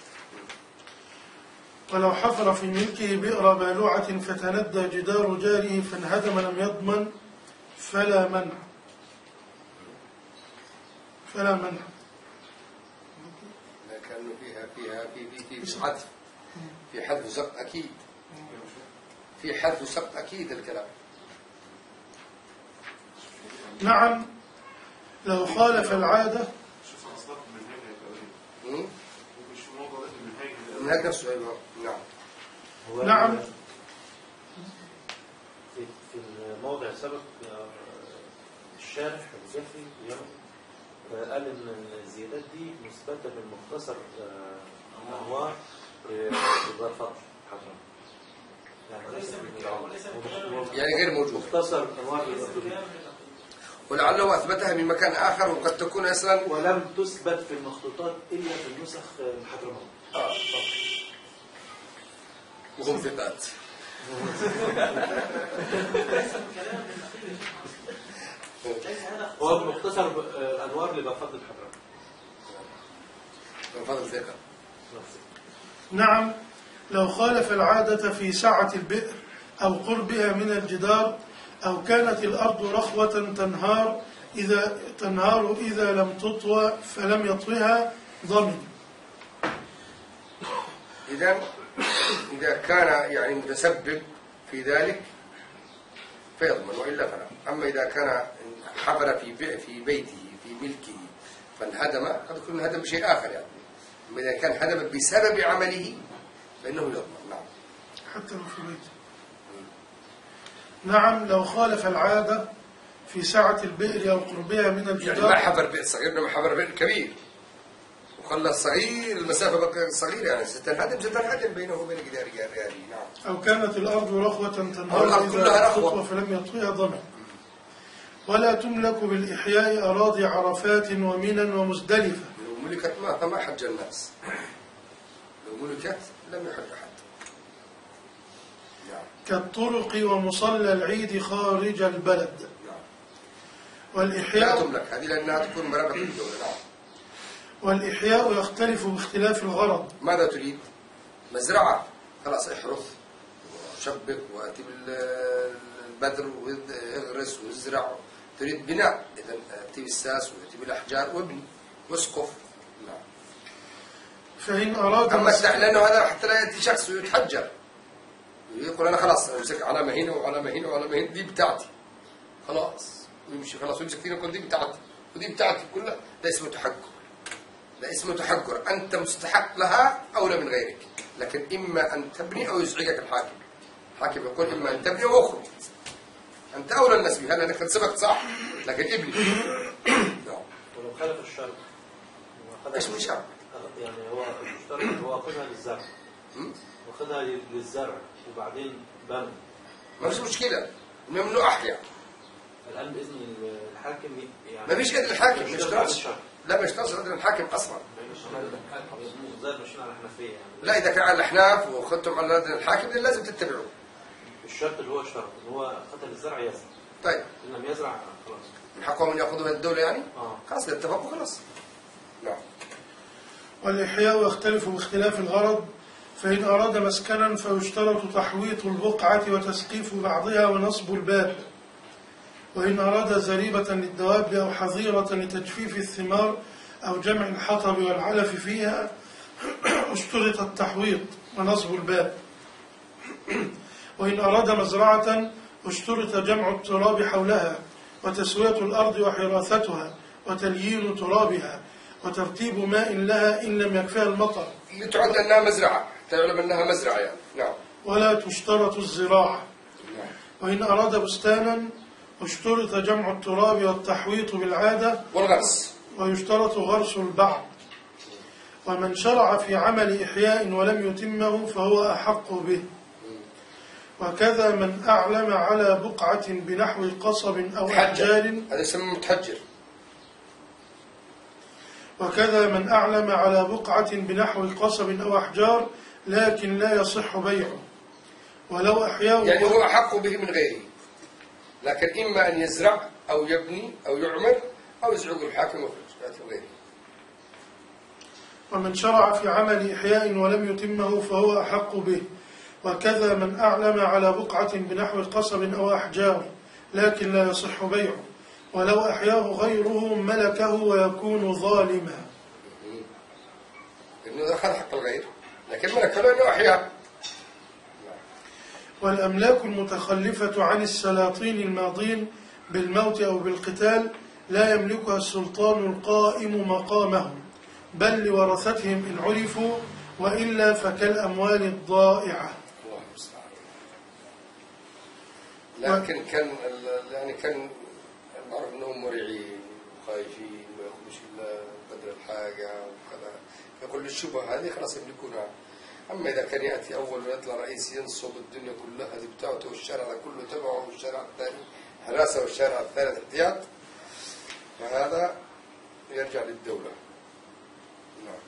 ولو حفر في ملكه بئر بالوعة فتندى جدار جاره فانهدم لم يضمن فلا منع. لكنه في حذف، في حذف سقط أكيد، في حذف سقط أكيد الكلام. نعم لو خالف العادة. منهج نفسه أيضا. نعم. نعم. في الموضع السابق الشارح الجفري قال ان الزيادات دي مثبته من مختصر انوار اضافه حضرتك يعني غير موجود. مختصر انوار ولعله اثبتها من مكان اخر، وقد تكون اصلا ولم تثبت في المخطوطات الا في النسخ الحضرموت. وهم ثقات. هو مختصر الانوار لبفضل الحضرموت. بفضل ثقة. نعم لو خالف العادة في سعة البئر أو قربها من الجدار أو كانت الأرض رخوة تنهار إذا لم تطوى فلم يطوها ضمن. إذا كان يعني متسبب في ذلك فيضمن، وإلا فلا. أما إذا كان حفر في بيته في ملكه فانهدم، قد يكون انهدم بشيء آخر يعني. أما إذا كان هدم بسبب عمله فإنه يضمن. نعم. حتى لو في بيته. نعم لو خالف العادة في سعة البئر أو قربها من الجدار. يعني ما حفر بئر صغير، إنما حفر بئر كبير وخلى الصغير المسافة بقى صغيرة، يعني ستنهدم بينه وبين جدار جاره. نعم. أو كانت الأرض رخوة تنهار الأرض كلها رخوة فلم يطويها ضمن. ولا تملك بالإحياء أراضي عرفات ومنى ومزدلفة. لو ملكت ما حج الناس، لو ملكت لم يحج أحد. كالطرق ومصلى العيد خارج البلد. والإحياء لا تملك هذه لأنها تكون مرافق الدولة. نعم. والإحياء يختلف باختلاف الغرض. ماذا تريد؟ مزرعة خلاص احرث وشبك وأتي بالبذر واغرس وازرع. تريد بناء، إذا أتي بالساس وأتي بالأحجار وابني واسقف. نعم. فإن أراد أما لأنه هذا حتى لا يأتي شخص ويتحجر ويقول أنا خلاص أمسك علامة هنا وعلامة هنا وعلامة هنا، دي بتاعتي خلاص، ويمشي خلاص ويمسك فينا يقول دي بتاعتي ودي بتاعتي كلها. ده اسمه تحجر، ده اسمه تحجر. أنت مستحق لها أولى من غيرك، لكن إما أن تبني أو يزعجك الحاكم. الحاكم يقول إما أن تبني أو أخرج، أنت أولى الناس بها لأنك سبقت صح، لكن ابني. ولو خالف الشرط إيش من شرط؟ يعني هو المشترك هو أخذها للزرع، واخذها للزرع وبعدين بنى. ما فيش مشكلة، ممنوع أحياء. الآن بإذن الحاكم يعني ما فيش إذن الحاكم، ما يشترطش. لا ما يشترطش إذن الحاكم أصلا. زي مشينا على الحنفيه يعني. لا إذا كان على الأحناف وأخذتم على الحاكم لازم تتبعوه. الشرط اللي هو شرط اللي هو قتل الزرع يزرع. طيب. إن لم يزرع خلاص. من حقهم أن يأخذوا من الدولة يعني؟ خلاص اتفقوا خلاص. نعم. والإحياء يختلف باختلاف الغرض، فإن أراد مسكنا فيشترط تحويط البقعة وتسقيف بعضها ونصب الباب، وإن أراد زريبة للدواب أو حظيرة لتجفيف الثمار أو جمع الحطب والعلف فيها اشترط التحويط ونصب الباب، وإن أراد مزرعة اشترط جمع التراب حولها وتسوية الأرض وحراثتها وتليين ترابها وترتيب ماء لها إن لم يكفيها المطر. لتعد أنها مزرعة، تعلم أنها مزرعة يعني. نعم. ولا تشترط الزراعة. وإن أراد بستانا اشترط جمع التراب والتحويط بالعادة والغرس، ويشترط غرس البعض. ومن شرع في عمل إحياء ولم يتمه فهو أحق به. وكذا من أعلم على بقعة بنحو قصب أو أحجار، هذا يسمى متحجر. وكذا من أعلم على بقعة بنحو قصب أو أحجار لكن لا يصح بيعه ولو أحياه، يعني هو أحق به من غيره، لكن إما أن يزرع أو يبني أو يعمر أو يزعق الحاكم وفي غيره. ومن شرع في عمل إحياء ولم يتمه فهو أحق به. وكذا من أعلم على بقعة بنحو قصب أو أحجار لكن لا يصح بيعه ولو أحياه غيره ملكه ويكون ظالما. إنه أخذ حق الغير لكن ملكه لأنه أحياه. والأملاك المتخلفة عن السلاطين الماضين بالموت أو بالقتال لا يملكها السلطان القائم مقامهم بل لورثتهم إن عرفوا، وإلا فكالأموال الضائعة. لكن كان معروف أنهم مرعين وخايفين ما يأخذوش إلا قدر الحاجة وكذا، فكل الشبهة هذه خلاص يملكونها. أما إذا كان يأتي أول ويطلع رئيس ينصب الدنيا كلها هذه بتاعته والشارع كله تبعه والشارع الثاني حراسة والشارع الثالث احتياط، فهذا يرجع للدولة. نعم.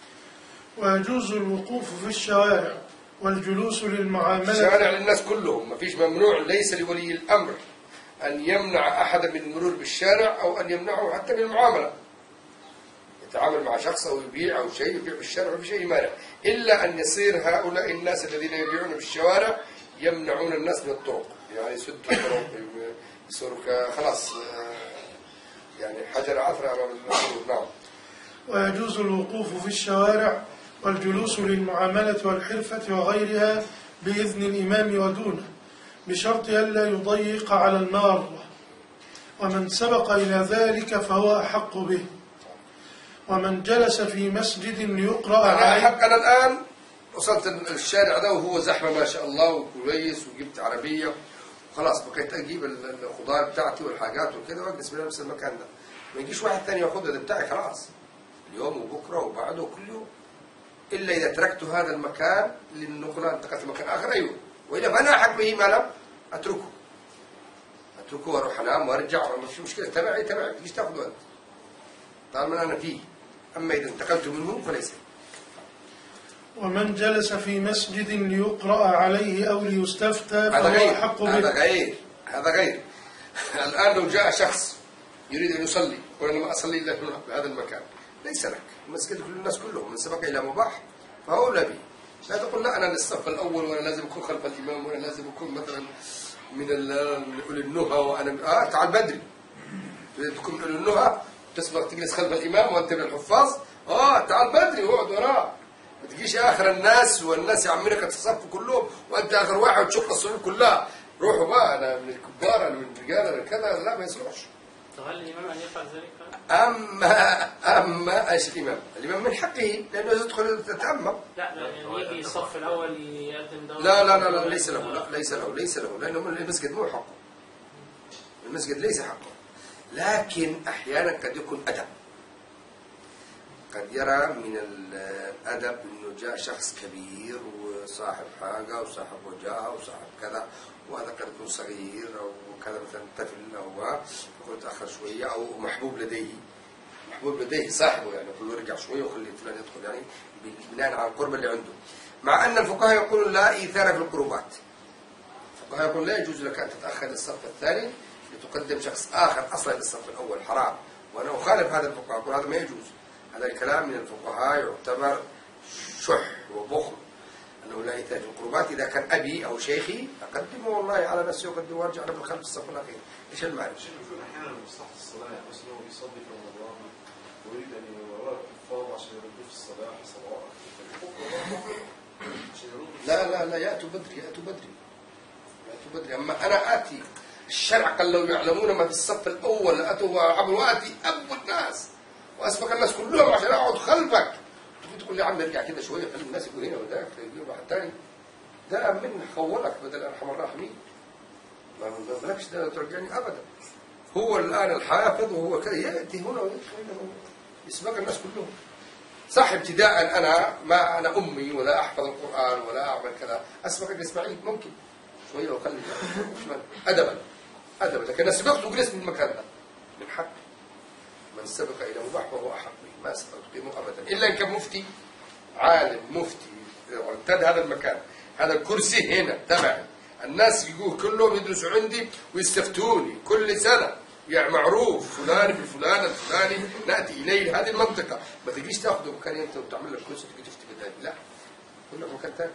ويجوز الوقوف في الشوارع والجلوس للمعاملة. الشوارع للناس كلهم، ما فيش ممنوع، ليس لولي الأمر أن يمنع أحدا من المرور بالشارع أو أن يمنعه حتى من المعاملة. يتعامل مع شخص أو يبيع أو شيء، يبيع بالشارع وفي شيء مانع، إلا أن يصير هؤلاء الناس الذين يبيعون بالشوارع يمنعون الناس من الطرق، يعني يسدوا الطرق، يصيروا خلاص يعني حجر عثرة أمام المرور. نعم. ويجوز الوقوف في الشوارع والجلوس للمعاملة والحرفة وغيرها بإذن الإمام ودونه بشرط ألا يضيق على المار، ومن سبق إلى ذلك فهو أحق به. ومن جلس في مسجد ليقرأ عليه. أنا الآن وصلت الشارع ده وهو زحمة ما شاء الله وكويس وجبت عربية وخلاص بقيت أجيب الخضار بتاعتي والحاجات وكده وأجلس بنفس المكان ده، ما يجيش واحد ثاني ياخدها، ده بتاعي خلاص اليوم وبكرة وبعده وكل يوم، إلا إذا تركت هذا المكان للنقلة انتقلت لمكان آخر. أيوه، وإلا فأنا أحق به ما لم أتركه وأروح أنام وأرجع، مش مشكلة، تبعي تجيش تاخذه أنت طالما أنا فيه. أما إذا انتقلت منه فليس. ومن جلس في مسجد ليقرأ عليه أو ليستفتى فهو أحق به. هذا غير. الآن لو جاء شخص يريد أن يصلي وأنا ما أصلي إلا في هذا المكان، ليس لك، المسجد كل الناس كلهم من سبق إلى مباح فهو أولى به. لا تقول لا أنا للصف الأول وأنا لازم أكون خلف الإمام وأنا لازم أكون مثلا من أولي النهى وأنا تعال بدري. إذا تكون من أولي النهى تسبق تجلس خلف الإمام وأنت من الحفاظ، تعال بدري واقعد وراه، ما تجيش آخر الناس والناس يعملك الصف كلهم وأنت آخر واحد وتشق الصفوف كلها. روحوا بقى، أنا من الكبار، أنا من الرجال، أنا كذا، لا ما يصلحش. طب هل الإمام أن يفعل ذلك؟ أما إيش الإمام من حقه لأنه يدخل يتأمم. لا يعني يجي الصف الأول يقدم دورة. لا ليس له، لا ليس له لأنه المسجد مو حقه، المسجد ليس حقه. لكن أحيانا قد يكون أدب، قد يرى من الأدب أنه جاء شخص كبير وصاحب حاجة وصاحب وجاهة وصاحب كذا، وهذا قد يكون صغير أو كذا مثلا طفل أو يكون تأخر شوية أو محبوب لديه يحبب لديه صاحبه، يعني يقول له ارجع شويه وخلي فلان يدخل، يعني بناء على القرب اللي عنده. مع ان الفقهاء يقولون لا ايثار في القربات. الفقهاء يقولون لا يجوز لك ان تتاخر للصف الثاني لتقدم شخص اخر اصلا للصف الاول، حرام. وانا اخالف هذا الفقهاء، اقول هذا ما يجوز. هذا الكلام من الفقهاء يعتبر شح وبخل، انه لا ايثار في القربات. اذا كان ابي او شيخي اقدمه والله على نفسي واقدم وارجع له بالخلف الصف الاخير. ايش المعنى؟ شيخ يكون احيانا مصلحه الصلاه، يعني مثلا هو بيصلي في رمضان ويريد ان يوراه الكفار عشان يردوه في الصلاه صلوات. لا ياتوا بدري. اما انا اتي الشرع قال لو يعلمون ما في الصف الاول لاتوا عبر، واتي اول ناس واسبق الناس كلهم عشان اقعد خلفك. تقول لي يا عم ارجع كده شويه خلي الناس يقول هنا وذاك يجيب واحد ثاني. ده من خولك بدل ارحم الراحمين. ما مالكش ده ترجعني ابدا. هو الان الحافظ وهو كذا ياتي هنا ويدخل يسبق الناس كلهم. صح ابتداء انا امي ولا احفظ القران ولا اعمل كذا، اسبق الاسماعيل ممكن شويه وخلي ادبا لكن سبقت وجلست من المكان ده من حق. من سبق الى مباح فهو احق به، ما سبقت قيمه ابدا الا ان كان مفتي عالم مفتي ارتد هذا المكان، هذا الكرسي هنا تبعي، الناس يجوا كلهم يدرسوا عندي ويستفتوني كل سنه، يعني معروف فلان في الفلان الفلاني ناتي اليه هذه المنطقه، ما تجيش تاخذه مكان انت وتعمل لك كرسي تجي تفتي بدالي، لا كله مكان ثاني.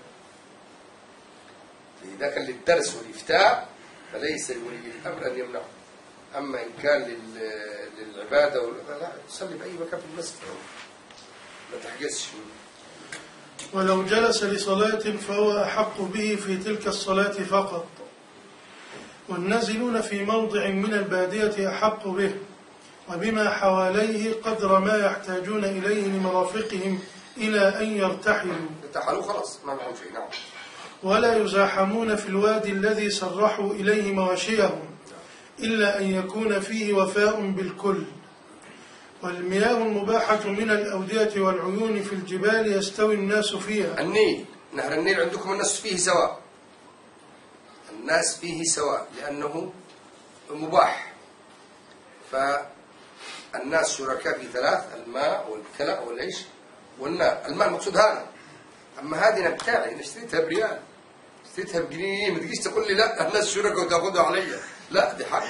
اذا كان للدرس والافتاء فليس لولي الامر ان يمنعه. اما ان كان للعباده لا تصلي باي مكان في المسجد ما تحجزش. ولو جلس لصلاة فهو أحق به في تلك الصلاة فقط، والنازلون في موضع من البادية أحق به وبما حواليه قدر ما يحتاجون إليه لمرافقهم إلى أن يرتحلوا خلاص ما معهم شيء. نعم. ولا يزاحمون في الوادي الذي سرحوا إليه مواشيهم إلا أن يكون فيه وفاء بالكل. والمياه المباحة من الأودية والعيون في الجبال يستوي الناس فيها. النيل، نهر النيل عندكم الناس فيه سواء، الناس فيه سواء لأنه مباح، فالناس شركاء في ثلاث: الماء والكلأ والعيش والنار. الماء المقصود هذا. أما هذه بتاعي أنا اشتريتها بريال، اشتريتها بجنيه، ما تجيش تقول لي لا الناس شركاء وتاخذها عليا، لا دي حق،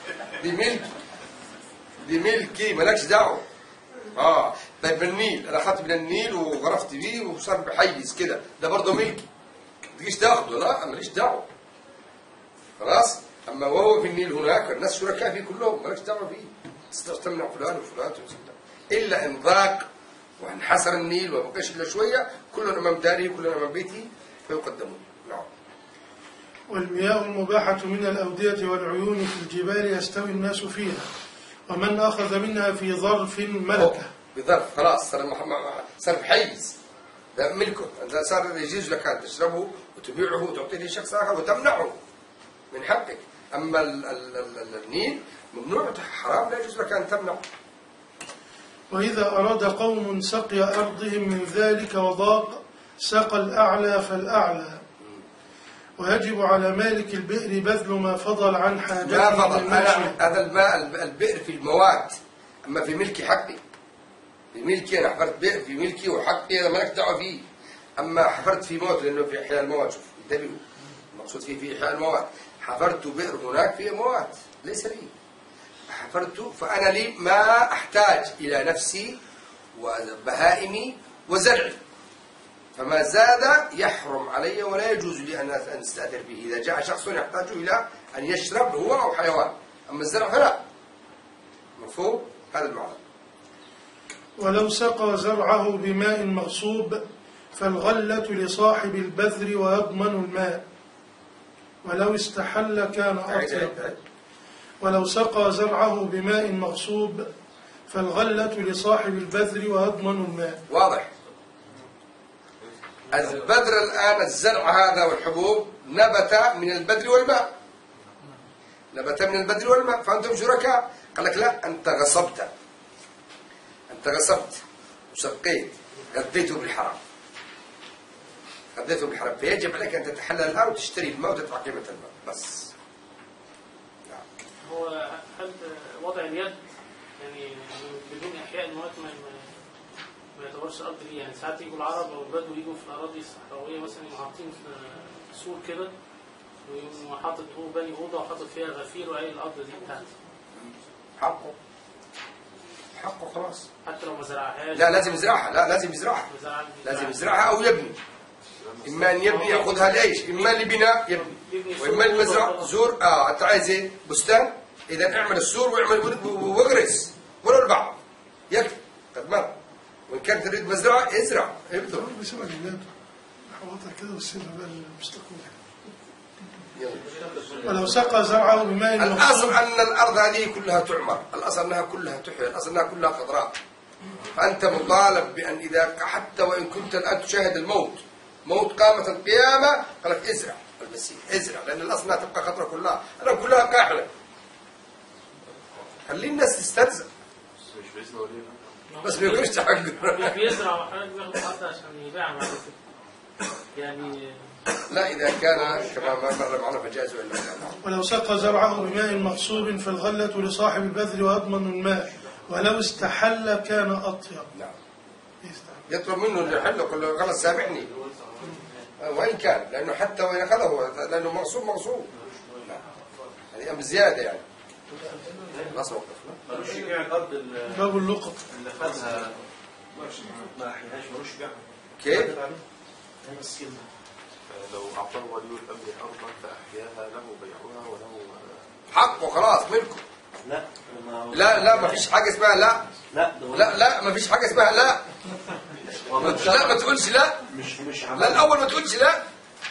دي ملكي مالكش دعوه. طيب النيل انا اخذت من النيل وغرفت بيه وصار بحيز كده، ده برضه ملكي، ما تجيش تاخذه، لا ماليش دعوه خلاص. اما وهو في النيل هناك الناس شركاء فيه كلهم، مالكش دعوه فيه، تقدر تمنع فلان وفلان الا ان ضاق وانحسر النيل وما بقاش الا شويه، كلنا امام داري كلنا امام بيتي فيقدمون. نعم. والمياه المباحة من الأودية والعيون في الجبال يستوي الناس فيها، ومن أخذ منها في ظرف ملكه. بظرف خلاص صار بحيز، ده ملكه، ده صار يجوز لك أن تشربه وتبيعه وتعطيه لشخص آخر وتمنعه من حقك. أما النيل ممنوع حرام، لا يجوز لك أن تمنعه. وإذا أراد قوم سقي أرضهم من ذلك وضاق سقى الأعلى فالأعلى، ويجب على مالك البئر بذل ما فضل عن حاجته. ما فضل هذا الماء، البئر في المواد، أما في ملكي حقي، في ملكي أنا حفرت بئر في ملكي وحقي أنا مالك دعوة فيه. أما حفرت في موت لأنه في إحياء المواد، شوف انتبهوا المقصود فيه في إحياء المواد، حفرت بئر هناك فيه مواد ليس لي، حفرت فأنا لي ما أحتاج إلى نفسي وبهائمي وزرعي، فما زاد يحرم علي ولا يجوز لي أن أستأثر به. إذا جاء شخص يحتاج إلى أن يشرب هو أو حيوان، أما الزرع فلا. مفهوم؟ هذا المعنى. ولو سقى زرعه بماء مغصوب فالغلة لصاحب البذر ويضمن الماء، ولو استحل كان أطيب. ولو سقى زرعه بماء مغصوب فالغلة لصاحب البذر ويضمن الماء. واضح؟ البذر الآن الزرع هذا والحبوب نبت من البذر والماء، نبت من البذر والماء، فأنتم شركاء. قال لك لا، أنت غصبت وسقيت، غذيته بالحرام، فيجب عليك أن تتحلل الآن وتشتري الماء وتدفع قيمة الماء بس. هو هل وضع اليد يعني بدون إحياء المواد ما يعتبرش أرض ليه. يعني ساعات يجوا العرب أو البدو يجوا في الأراضي الصحراوية مثلا يبقوا حاطين سور كده ويقوم حاطط بني أوضة وحاطط فيها غفير وقايل الأرض دي بتاعتي. حقه خلاص. حتى لو ما زرعهاش. لا لازم يزرعها، لا لازم يزرعها. لازم يزرعها أو يبني. إما أن يبني يأخذها لإيش؟ إما لبناء يبني، وإما المزرعة زور. أنت عايز إيه؟ بستان؟ إذا اعمل السور واعمل واغرس ولو البعض يكفي قد مر. وإن كان تريد مزرعة ازرع ابذر. بسبب الولاد حوطها كده والسنة بقى المستقبل. ولو سقى زرعه بماء الأصل أن الأرض هذه كلها تعمر، الأصل أنها كلها تحيا، الأصل أنها كلها خضراء. فأنت مطالب بأن إذا حتى وإن كنت الآن تشاهد الموت، موت قامت القيامة، قال لك ازرع المسيح ازرع، لأن الأصل أنها تبقى خضراء كلها، أنا كلها قاحلة. خلي الناس تسترزق. مش بإذن ولي بس ما يكونش تحقق. بيزرع وحاجات بياخد حتى عشان يبيعها بعد كده. يعني لا إذا كان كما ما مر معنا فجاز وإلا كان. ولو سقى زرعه بماء مغصوب فالغلة لصاحب البذل وأضمن الماء، ولو استحل كان أطيب. نعم. يطلب منه اللي يحله كله غلط سامحني. وإن كان لأنه حتى وإن أخذه لأنه مغصوب. هذه أمر زيادة يعني. خلاص وقفنا. ملوش يبيع الأرض باب اللقط اللي خدها ما أحياهاش، ملوش يبيعها. كيف؟ لو أعطاه ولي الأمر أرضا فأحياها له بيعها وله حقه خلاص ملكه. لا ما فيش حاجة اسمها لا ما فيش حاجة اسمها لا. لا ما تقولش لا. لا الأول ما تقولش لا.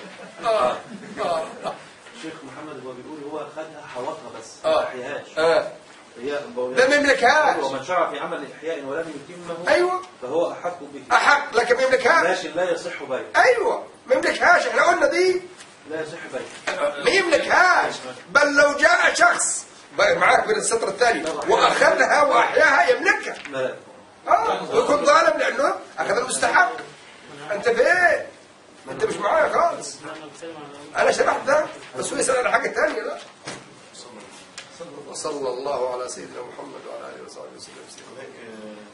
الشيخ محمد هو بيقول هو خدها حوطها بس ما أحياهاش. ده ما يملكهاش. ومن شرع في عمل إحياء ولم يتمه أيوة فهو أحق به. أحق لكن ما يملكهاش. لكن لا يصح بيع. أيوة ما يملكهاش، احنا قلنا دي لا يصح بيع. ما يملكهاش، بل لو جاء شخص معاك من السطر الثاني وأخذها وأحياها يملكها. ويكون ظالم لأنه أخذ المستحق. أنت فين؟ أنت مش معايا خالص. أنا شرحت ده بس هو يسأل على حاجة ثانية. لا. وصلى الله على سيدنا محمد وعلى آله وصحبه وسلم.